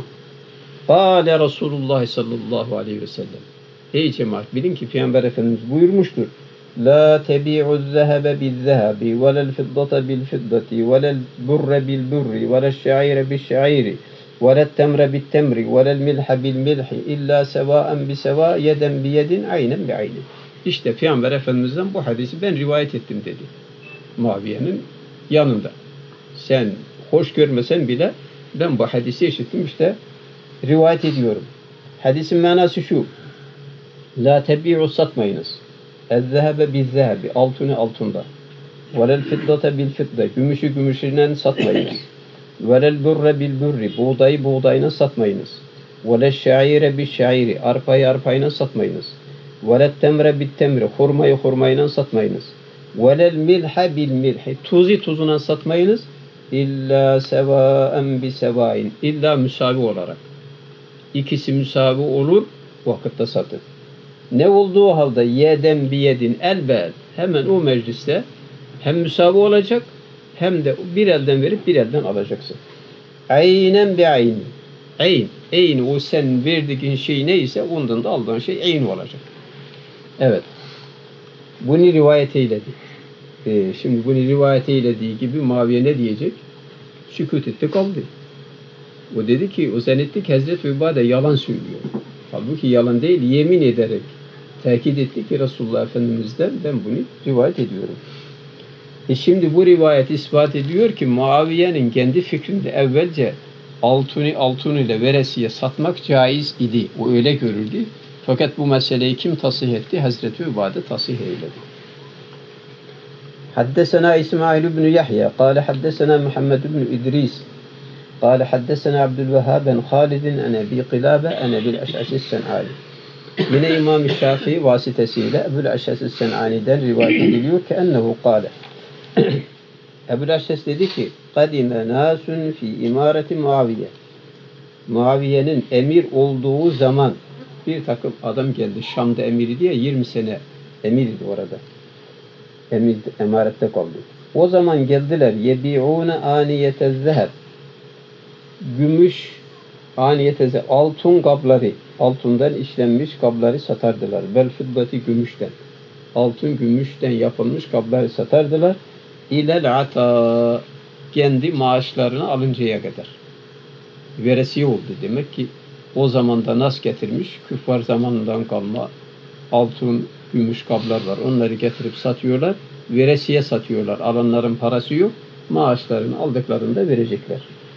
Kâle Resulullah sallallahu aleyhi ve sellem. Ey cemaat, bilin ki Peygamber Efendimiz buyurmuştur. La tebi'u zehebe bil zehebi ve lel fiddata bil fiddati ve lel burre bil burri ve lel şaire bil şairi ve lel temre bil temri ve lel milha bil milhi illa sevaen bi seva yeden bi yedin aynen bi aynen. İşte Peygamber Efendimiz'den bu hadisi ben rivayet ettim dedi. Muaviye'nin yanında. Sen hoş görmesen bile ben bu hadisi işittim, işte rivayet ediyorum. Hadisin manası şu. La tebi'u, satmayınız. Ez-zehebe biz-zehebi, altını altında. Velel fiddate bil fidde, gümüşü gümüşüyle satmayınız. Velel burre bil burri, buğdayı buğdayına satmayınız. Velel şaire bil şairi, arpayı arpayına satmayınız. Velel temre bil temri, hurmayı hurmayla satmayınız. Velel milha bil milhi, tuzu tuzuna satmayınız. İlla sevaen bi sevain, illa müsavi olarak. İkisi müsavi olur, vakitte satın. Ne olduğu halde yeden bi yedin, el be el, hemen o mecliste hem müsavi olacak hem de bir elden verip bir elden alacaksın. Aynen bi ayni. Ayn, o sen verdiğin şey neyse ondan da aldığın şey ayn olacak. Evet. Bunu rivayet eyledi. Şimdi bunu rivayet eylediği gibi Muaviye ne diyecek? Sükût etti, kaldı. O dedi ki, o zannetti ki Hazreti Übade yalan söylüyor. Halbuki yalan değil, yemin ederek tekit etti ki Resulullah Efendimiz'den ben bunu rivayet ediyorum. Şimdi bu rivayet ispat ediyor ki Muaviye'nin kendi fikrinde evvelce altın ile veresiye satmak caiz idi. O öyle görürdü. Fakat bu meseleyi kim tasih etti? Hazreti Übade tasih eyledi. حدثنا إسماعيل بن يحيى قال حدثنا محمد بن إدريس قال حدثنا عبد الوهاب عن خالد عن أبي قلابة عن أبي الأشعث السنعاني. Yine İmam-ı Şafii vasıtasıyla Ebu'l-Eş'es es-Sen'ani'den rivayet ediliyor ki ennehu kâle. Ebu'l-Eş'es dedi ki kadime nâsun fî imâreti Muaviye. Muaviye'nin emir olduğu zaman bir takım adam geldi. Şam'da emiri diye 20 sene emirdi orada. Emarette kaldı. O zaman geldiler. Yebi'ûne âniyete zeheb. Gümüş aniyete, altın kapları, altından işlenmiş kapları satardılar. Vel fiddati, gümüşten. Altın gümüşten yapılmış kapları satardılar. İlel ata, kendi maaşlarını alıncaya kadar. Veresiye oldu. Demek ki o zamanda nas getirmiş, küffar zamanından kalma altın, gümüş kaplar var. Onları getirip satıyorlar. Veresiye satıyorlar. Alanların parası yok. Maaşlarını aldıklarında verecekler.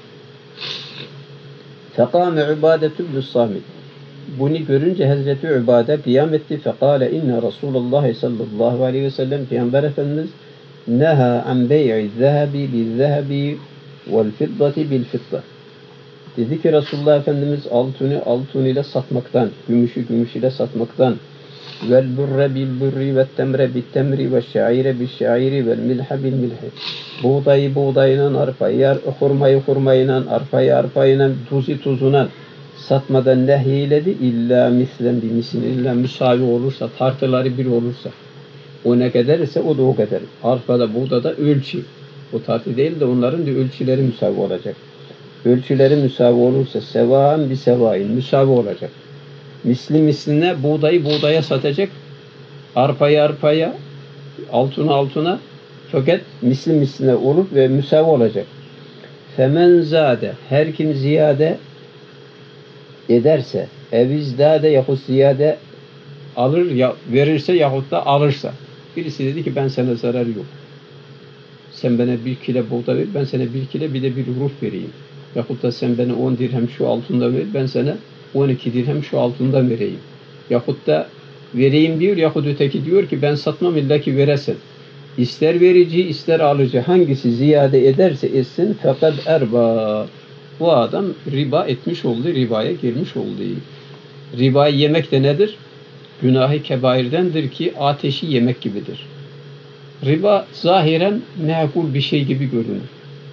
Fekâme Ubâdetü bn-Samit. Bunu görünce Hazreti Ubade kıyam etti. Fekâle inne Resulullah sallallahu aleyhi ve sellem Peygamber Efendimiz neha an bey'i zehebi bil zehebi vel fiddati bil fidda. Dedi ki Resulullah Efendimiz altın ile satmaktan, gümüşü gümüş ile satmaktan, vel burre bil burri ve temre bil temri ve şaire bil şairi vel milha bil milhi. Buğdayı buğdayla, arpayı hurmayla, arpayı arpayla, tuzu tuzuna satmadan nehyiledi. İlla mislen bir misin, illa müsavi olursa, tartıları bir olursa, o ne kadar ise o da o kadar. Arpada buğdada ölçü. O tartı değil de onların da ölçüleri müsavi olacak. Ölçüleri müsavi olursa sevaen bir sevain, müsavi olacak. Misli misline buğdayı buğdaya satacak, arpayı arpaya, altına altına, fakat misli misline olur ve müsavi olacak. Femen zade, her kim ziyade ederse, evizdade yahut ziyade alır, verirse yahut da alırsa. Birisi dedi ki ben sana zarar yok. Sen bana 1 kilo buğday ver, ben sana 1 kilo bir de bir uruf vereyim. Yahut da sen bana 10 dirhem şu altından ver, ben sana 12 dirhem şu altından vereyim. Yahut da vereyim diyor, yahut öteki diyor ki ben satmam illa ki veresin. İster verici, ister alıcı hangisi ziyade ederse etsin fakat erba. Bu adam riba etmiş oldu, ribaya girmiş oldu. Ribayı yemek de nedir? Günah-ı kebairdendir ki ateşi yemek gibidir. Riba zahiren mekul bir şey gibi görünür.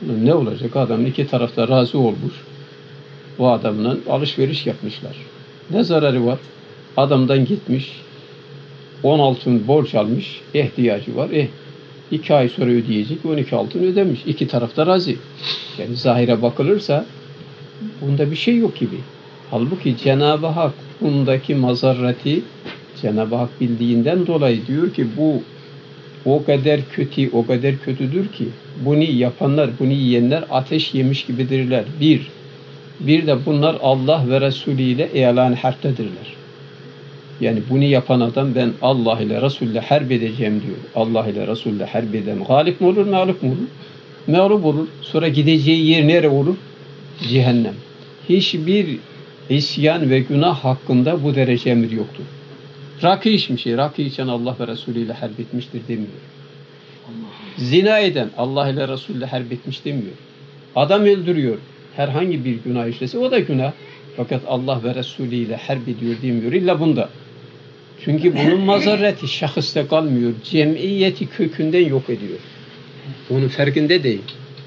Ne olacak? Adam iki tarafta razı olmuş. Bu adamla alışveriş yapmışlar. Ne zararı var? Adamdan gitmiş, 10 altın borç almış, ihtiyacı var. 2 ay sonra ödeyecek, 12 altın ödemiş. İki taraf da razı. Yani zahire bakılırsa bunda bir şey yok gibi. Halbuki Cenab-ı Hak bundaki mazarreti Cenab-ı Hak bildiğinden dolayı diyor ki bu o kadar kötü, o kadar kötüdür ki bunu yapanlar, bunu yiyenler ateş yemiş gibidirler. Bir de bunlar Allah ve Resulü ile elan harptedirler. Yani bunu yapan adam ben Allah ile Resulü ile harp edeceğim diyor. Allah ile Resulü ile harp eden galip mi olur, mağlup mu olur? Mağlup olur. Sonra gideceği yer nere olur? Cehennem. Hiçbir isyan ve günah hakkında bu derece emir yoktur. Rakı içmiş, rakı içen Allah ve Resulü ile harp etmiştir demiyor. Zina eden Allah ile Resulü ile harp etmiş demiyor. Adam öldürüyor. Herhangi bir günah işlese o da günah. Fakat Allah ve Resulü ile harp ediyor demiyor. İlla bunda. Çünkü bunun mazareti şahısta kalmıyor. Cemiyeti kökünden yok ediyor. Onun farkında değil.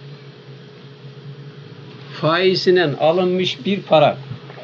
Faizinen alınmış bir para.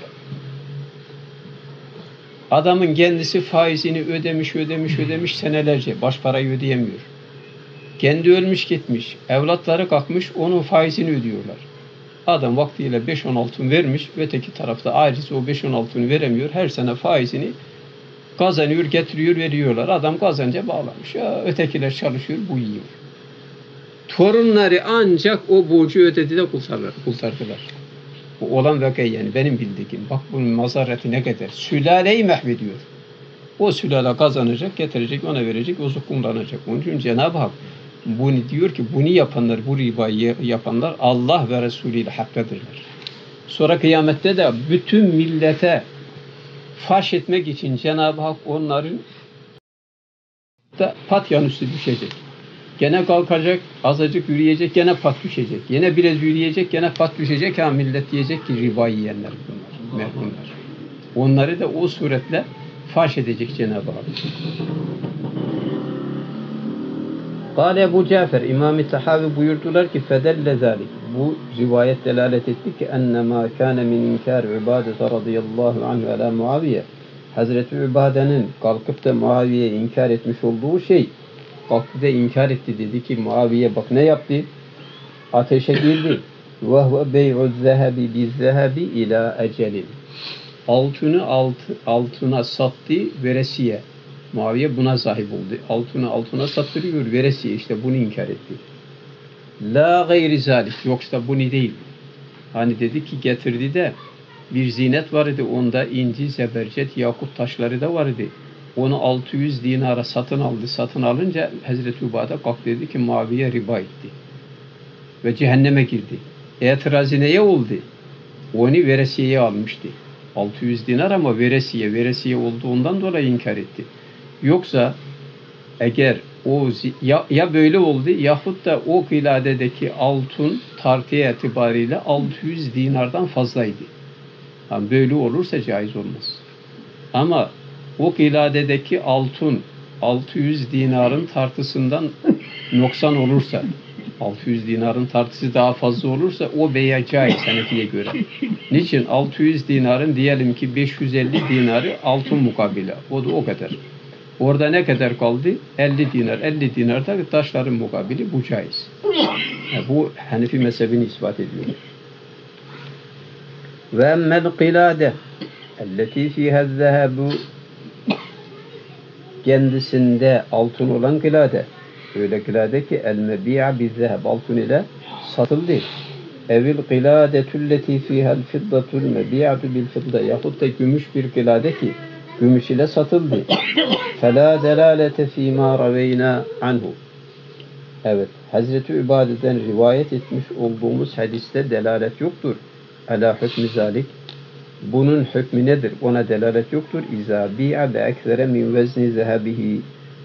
Adamın kendisi faizini ödemiş senelerce. Baş parayı ödeyemiyor. Kendi ölmüş gitmiş. Evlatları kalkmış onun faizini ödüyorlar. Adam vaktiyle 5-10 altın vermiş. Öteki tarafta aciz o 5-10 altını veremiyor. Her sene faizini kazanıyor, getiriyor, veriyorlar. Adam kazanca bağlamış. Ya, ötekiler çalışıyor, bu yiyor. Torunları ancak o borcu ödedi de kurtardılar. Bu olan vakayı yani benim bildiğim. Bak bunun mazareti ne kadar. Sülaleyi mahvediyor. O sülale kazanacak, getirecek, ona verecek, o kullanacak. Onun için Cenab-ı Hak bunu diyor ki bunu yapanlar, bu ribayı yapanlar Allah ve Resulü ile hakkadirler. Sonra kıyamette de bütün millete faş etmek için Cenab-ı Hak onların da patyan üstü düşecek. Gene kalkacak, azıcık yürüyecek, gene pat düşecek. Yine biraz yürüyecek, gene pat düşecek. Ha millet diyecek ki riba yiyenler bunlar, merhumlar. Onları da o suretle faş edecek Cenab-ı Hak. Kâle Ebu Cafer, İmam-ı Tahavi buyurdular ki fedelle zâlik. Bu rivayet delalet etti ki ennemâ kâne min inkâr ibâdete radıyallahu anhu alâ Muaviye. Hazreti Übade'nin kalkıp da Muaviye'ye inkar etmiş olduğu şey, kalktı da inkar etti, dedi ki Muaviye bak ne yaptı? Ateşe girdi. وَهُوَ بَيْعُ الذَّهَبِ بِالذَّهَبِ اِلَى اَجَلٍ. Altını altına sattı veresiye. Muaviye buna sahip oldu. Altını altına sattırıyor veresiye, işte bunu inkar etti. La gayri zalik, yoksa bu ne değil. Hani dedi ki getirdi de bir zinet vardı, onda inci, zebercet, yakut taşları da vardı. Onu 600 dinara satın aldı. Satın alınca Hazreti Übade kalktı dedi ki Muaviye riba etti. Ve cehenneme girdi. İtirazı neye oldu? Onu veresiyeye almıştı. 600 dinar ama veresiye olduğundan dolayı inkar etti. Yoksa eğer o ya böyle oldu yahut da o kıladedeki altın tartıya itibariyle 600 dinardan fazlaydı. Yani böyle olursa caiz olmaz. Ama o kıladedeki altın 600 dinarın tartısından noksan olursa, 600 dinarın tartısı daha fazla olursa o veya caiz Hanefi'ye göre. Niçin? 600 dinarın diyelim ki 550 dinarı altın mukabile. O da o kadar. Orada ne kadar kaldı? 50 dinar. 50 dinar da taşların mukabili, bu caiz. Yani bu Hanefi mezhebini ispat ediyor. Ve emmel qilade elleti fiha zehebu, kendisinde altın olan kılade. Öyle kılade ki el mebi'a bi zeheb, altın ile satıldı. Evil kıladetülleti fiha'l fiddatul mebi'atu bil fidda, yahut da gümüş bir kılade ki gümüş ile satıldı. Fela delalete fîmâ raveyna anhu. Evet, Hazreti Übade'den rivayet etmiş olduğumuz hadiste delalet yoktur. Ala hükmü zalik. Bunun hükmü nedir? Ona delalet yoktur. İzâ bi'a ve ekzere min vezni zehebihi.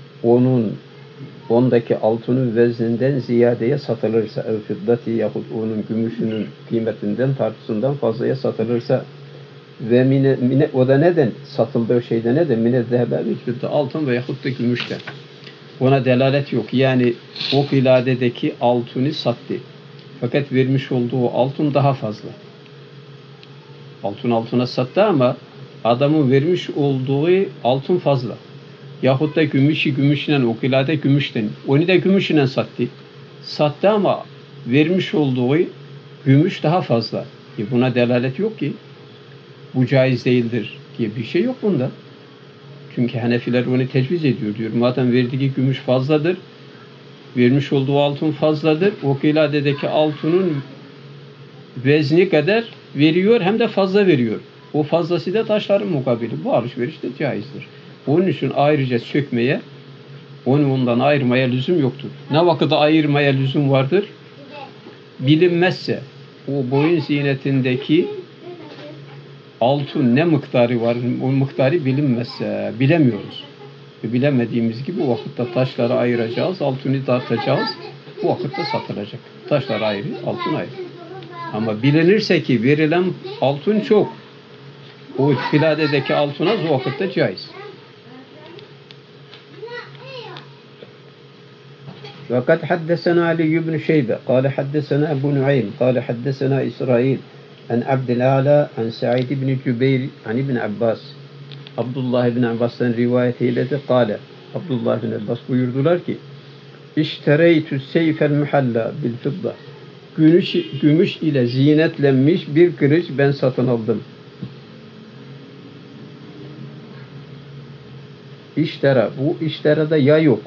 Ondaki altının vezninden ziyadeye satılırsa, ev fiddati yahut onun gümüşünün kıymetinden, tartısından fazlaya satılırsa ve mine o da neden satıldığı şeyde neden mine zehebe ve altın ve yahut da gümüşten. Ona delalet yok. Yani o kıladedeki altını sattı. Fakat vermiş olduğu altın daha fazla. Altın altına sattı ama adamın vermiş olduğu altın fazla. Yahut da gümüşü gümüşle, okilade gümüşten. Onu da gümüşle sattı. Sattı ama vermiş olduğu gümüş daha fazla. Buna delalet yok ki. Bu caiz değildir diye bir şey yok bunda. Çünkü Hanefiler onu tecviz ediyor diyor. Madem verdiği gümüş fazladır, vermiş olduğu altın fazladır, o kiladedeki altının vezni kadar veriyor hem de fazla veriyor. O fazlası da taşların mukabili. Bu alışveriş de caizdir. Onun için ayrıca sökmeye, onu ondan ayırmaya lüzum yoktur. Ne vakit ayırmaya lüzum vardır? Bilinmezse o boyun zinetindeki altın ne miktarı var, o miktarı bilinmezse bilemiyoruz. Bilemediğimiz gibi o vakitte taşları ayıracağız, altını dağıtacağız, bu vakitte satılacak. Taşlar ayrı, altın ayrı. Ama bilinirse ki verilen altın çok, o filadedeki altına o vakitte caiz. وقد حدثنا علي بن شيبة قال حدثنا أبو نعيم قال حدثنا إسرائيل عن عبد الأعلى عن سعيد بن جبير عن ابن عباس Abdullah ibn Abbas'tan rivayet eyledi. Kale Abdullah ibn Abbas buyurdular ki İştereytü seyfel muhalla bil fidda. Gümüş ile zinetlenmiş bir kılıç ben satın aldım. İştera. Bu işterada ya yok.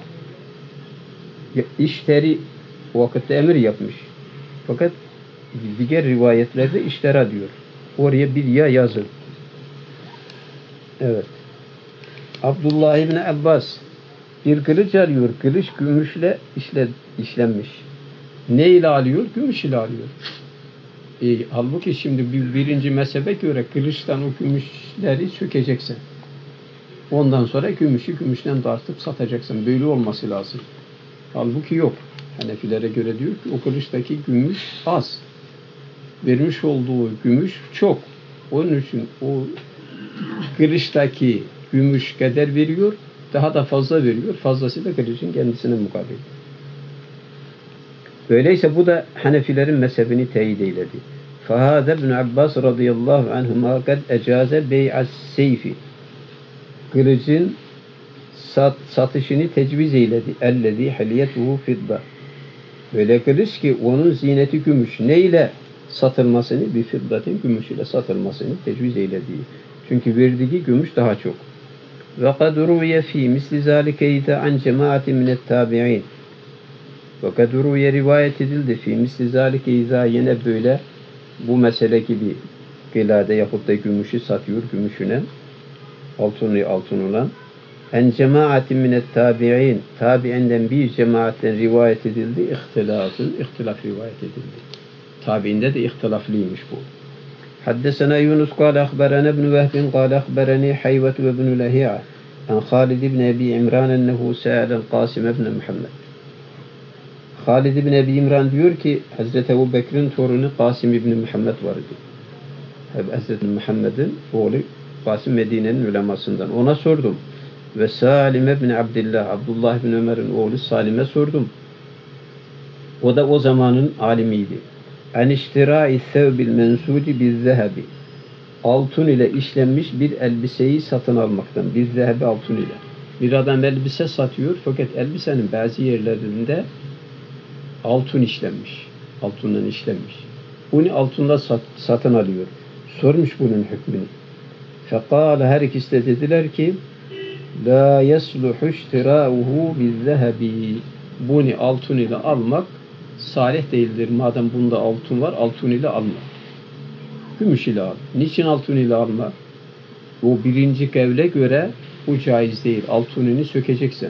İşteri o vakitte emir yapmış. Fakat diğer rivayetlerde iştera diyor. Oraya bir ya yazın. Evet. Abdullah ibn Abbas bir kılıç alıyor. Kılıç gümüşle işlenmiş. Ne ile alıyor? Gümüş ile alıyor. Halbuki şimdi birinci mezhebe göre kılıçtan o gümüşleri sökeceksin. Ondan sonra gümüşü gümüşten tartıp satacaksın. Böyle olması lazım. Halbuki yok. Hanefilere göre diyor ki o kılıçtaki gümüş az. Vermiş olduğu gümüş çok. Onun için o kılıçtaki gümüş kadar veriyor, daha da fazla veriyor. Fazlası da kılıcın kendisine mukabil. Öyleyse bu da Hanefilerin mezhebini teyit eyledi. فَهَذَا ibn Abbas radıyallahu anhuma kad ecaze bey'as seyfi. Kılıcın satışını tecviz eyledi. اَلَّذ۪ي حَلِيَتُهُ فِضَّةً. Böyle kılıç ki onun zineti gümüş. Ne ile satılmasını? Bir fiddatin gümüş ile satılmasını tecviz eyledi. Çünkü verdiği gümüş daha çok. وَقَدْ رُوِيَ ف۪ي مِسْلِ ذَٰلِكَ اِذَا عَنْ جَمَاعَةٍ مِنَ التَّابِعِينَ. وَقَدْ رُوِيَ rivayet edildi. ف۪ي مِسْلِ ذَٰلِكَ اِذَا yine böyle bu mesele gibi gılade yahut da gümüşü satıyor gümüşüne altın olan en cemaatin minet tabi'in tabi'inden bir cemaatten rivayet edildi ihtilaf rivayet edildi. Tabi'inde de ihtilaflıymış bu. Haddesena Yunus kâle ahberene ibn Vehbin kâle ahbereni Hayvet ve ibn Lehi'a an Halid ibn Ebi İmran ennehu se'alen Kasım ibn Muhammed. Halid ibn Ebi İmran diyor ki Hazreti Ebu Bekir'in torunu Kasım ibn Muhammed vardı. Hazreti Muhammed'in oğlu Kasım Medine'nin ulemasından. Ona sordum. Ve Salim ibn Abdullah ibn Ömer'in oğlu Salim'e sordum. O da o zamanın alimiydi. En iştirai sevbil mensuci bir zehebi. Altın ile işlenmiş bir elbiseyi satın almaktan. Bir zehebi altın ile. Bir adam elbise satıyor fakat elbisenin bazı yerlerinde altın işlenmiş. Altından işlenmiş. Bunu altında satın alıyor. Sormuş bunun hükmünü. Fekâle her ikisi de dediler ki la yesluhu iştirâuhu bizzehebi. Bunu altın ile almak salih değildir. Madem bunda altın var, altın ile alma. Gümüş ile al. Niçin altın ile alma? O birinci kevle göre bu caiz değil. Altınını sökeceksin.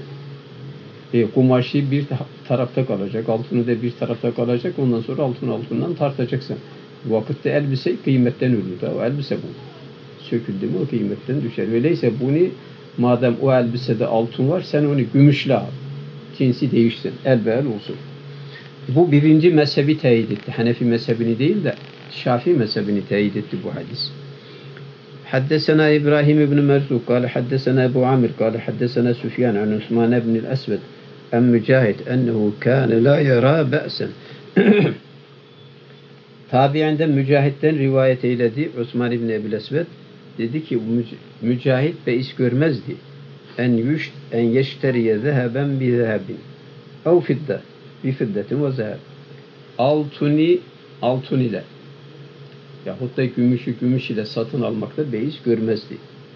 Kumaşı bir tarafta kalacak, altını da bir tarafta kalacak. Ondan sonra altından tartacaksın. Bu vakitte elbise kıymetten ölür. O elbise bu. Söküldü mü o kıymetten düşer. Öyleyse bunu madem o elbisede altın var sen onu gümüşle al. Cinsi değişsin. Elbel olsun. Bu birinci mezhebi teyit etti. Hanefi mezhebini değil de Şafii mezhebini teyit etti bu hadis. Haddesena İbrahim ibn Merzuk kâle haddesena Ebu Amir kâle haddesena Süfyan an Osman ibn el-Esved en Mücahit ennehu kâne la yara be'sen. Tabiinden Mücahit'ten rivayet eyledi. Osman İbni Ebu'l Esved dedi ki Mücahit beis görmezdi. En yeşteriye zeheben bi zehebin. Ev fidde bi fiddetin ve zeheb. Altun ile yahut da gümüşü gümüş ile satın almakta beis görmezdi.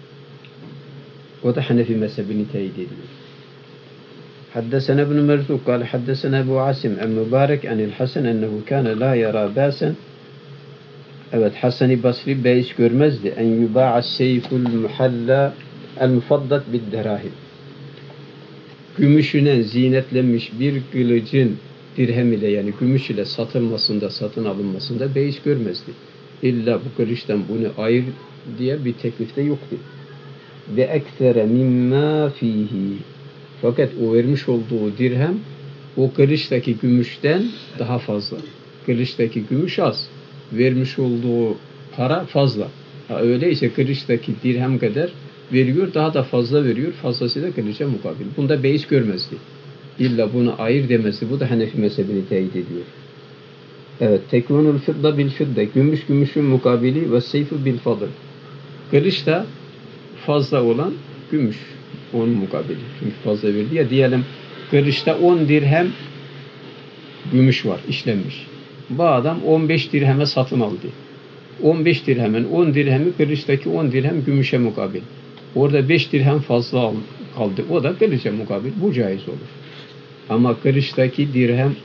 O da Hanefi mezhebini teyit ediyor. حدثنا ابن مرزوق قال حدثنا أبو عاصم عن مبارك عن الحسن أنه كان لا يرى بأسا. Evet, Hasan-ı Basri beis görmezdi. En yuba'a seyful muhalla el mufaddat bid derahim. Gümüşüne zinetlenmiş bir kılıcın dirhem ile yani gümüş ile satılmasında, satın alınmasında beis görmezdi. İlla bu kılıçtan bunu ayır diye bir teklifte yoktu. Ve eksere mimma fihi. Fakat o vermiş olduğu dirhem o kılıçtaki gümüşten daha fazla. Kılıçtaki gümüş az. Vermiş olduğu para fazla. Öyleyse kılıçtaki dirhem kadar veriyor, daha da fazla veriyor. Fazlasıyla kılıca mukabil. Bunda beis görmezdi. İlla bunu ayır demezdi. Bu da Hanefi mezhebini teyit ediyor. Evet. Tekvunul fidda bil fidda. Gümüş gümüşün mukabili ve seyfu bil fadl. Kılıçta fazla olan gümüş. Onun mukabili. Çünkü fazla verdi ya. Diyelim kılıçta 10 dirhem gümüş var. İşlenmiş. Bu adam 15 dirheme satın aldı. 15 dirhemin 10 dirhemi kılıçtaki 10 dirhem gümüşe mukabil. Orada 5 dirhem fazla kaldı. O da kılıça mukabil. Bu caiz olur. Ama kılıçtaki dirhem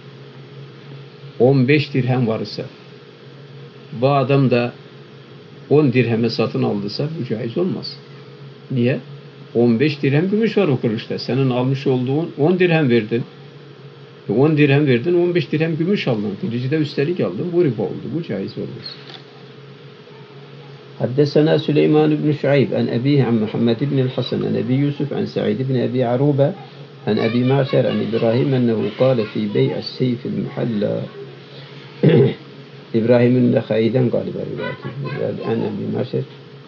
15 dirhem varsa bu adam da 10 dirheme satın aldıysa bu caiz olmaz. Niye? 15 dirhem gümüş var o kılıçta. Senin almış olduğun 10 dirhem verdin. 10 dirhem verdin, 15 dirhem gümüş aldın. Kılıcı da üstelik aldın. Bu riba oldu. Bu caiz olmaz. حدثنا سليمان بن شعيب عن أبيه عن محمد بن الحسن عن أبي يوسف عن سعيد بن أبي عروبة عن أبي معشر عن إبراهيم أنه قال في بيع السيف المحلى إبراهيم النخعي'den galiba rivayet عن أبي معشر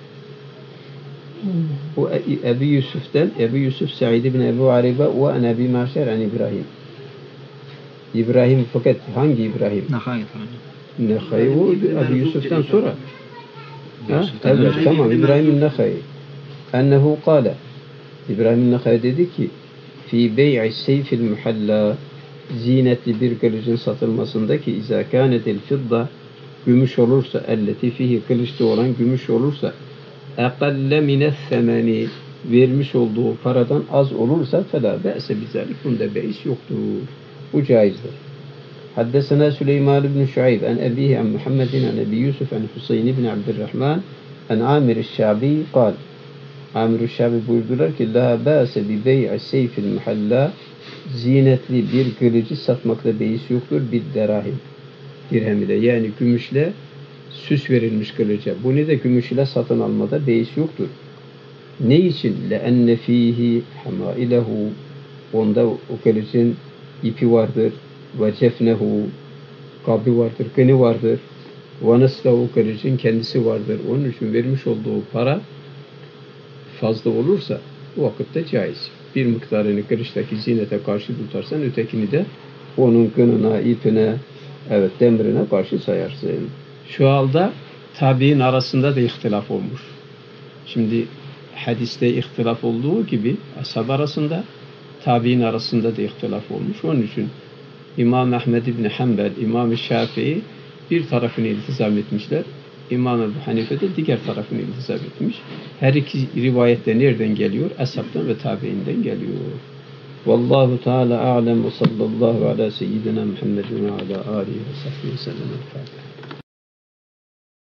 وأبي يوسف'ten أبي يوسف سعيد بن أبي عروبة وعن أبي معشر عن إبراهيم. İbrahim fakat hangi İbrahim? Nehai o Ebu Yusuf'tan sonra. Evet tamam İbrahim Nehai. Ennehu kâle. İbrahim Nehai dedi ki fi bey'i seyfil muhalla zinetli bir kılıcın satılmasındaki izâ kânetil fidda gümüş olursa elleti fihi kılıçta olan gümüş olursa ekalle mineth semeni vermiş olduğu paradan az olursa felâ be'se bizalik bunda beis yoktur. Bu caizdir. Haddesena Süleyman ibn Şuayb en ebihi en Muhammedin en Ebi Yusuf en Hüseyin ibn Abdurrahman en Amir-i-Şabi kal. Amir-i-Şabi buyurdular ki la bâse bi bey'i seyfil muhalla zinetli bir kılıcı satmakta beis yoktur bir derahim. Dirhem ile yani gümüşle süs verilmiş kılıca. Bunu da gümüş ile satın almada beis yoktur. Ne için? لَاَنَّ ف۪يهِ حَمَائِلَهُ onda o kılıcın ipi vardır. Ve cefnehu kabı vardır, kını vardır. Ve neslehu kılıcın kendisi vardır. Onun için vermiş olduğu para fazla olursa o vakitte caiz. Bir miktarını kılıçtaki zinete karşı tutarsan ötekini de onun kınına, ipine, evet demirine karşı sayarsın. Şu halde tabi'in arasında da ihtilaf olmuş. Şimdi hadiste ihtilaf olduğu gibi ashab arasında tabi'in arasında da ihtilaf olmuş. Onun için İmam Ahmed İbni Hanbel, İmam-ı Şafii bir tarafını iltizam etmişler. İmam Ebu Hanife de diğer tarafını iltizam etmiş. Her iki rivayette nereden geliyor? Ashab'tan ve tabi'inden geliyor. Vallahu Teala a'lem ve sallallahu ala seyyidina Muhammedin ve ala alihi ve sahbihi sellem.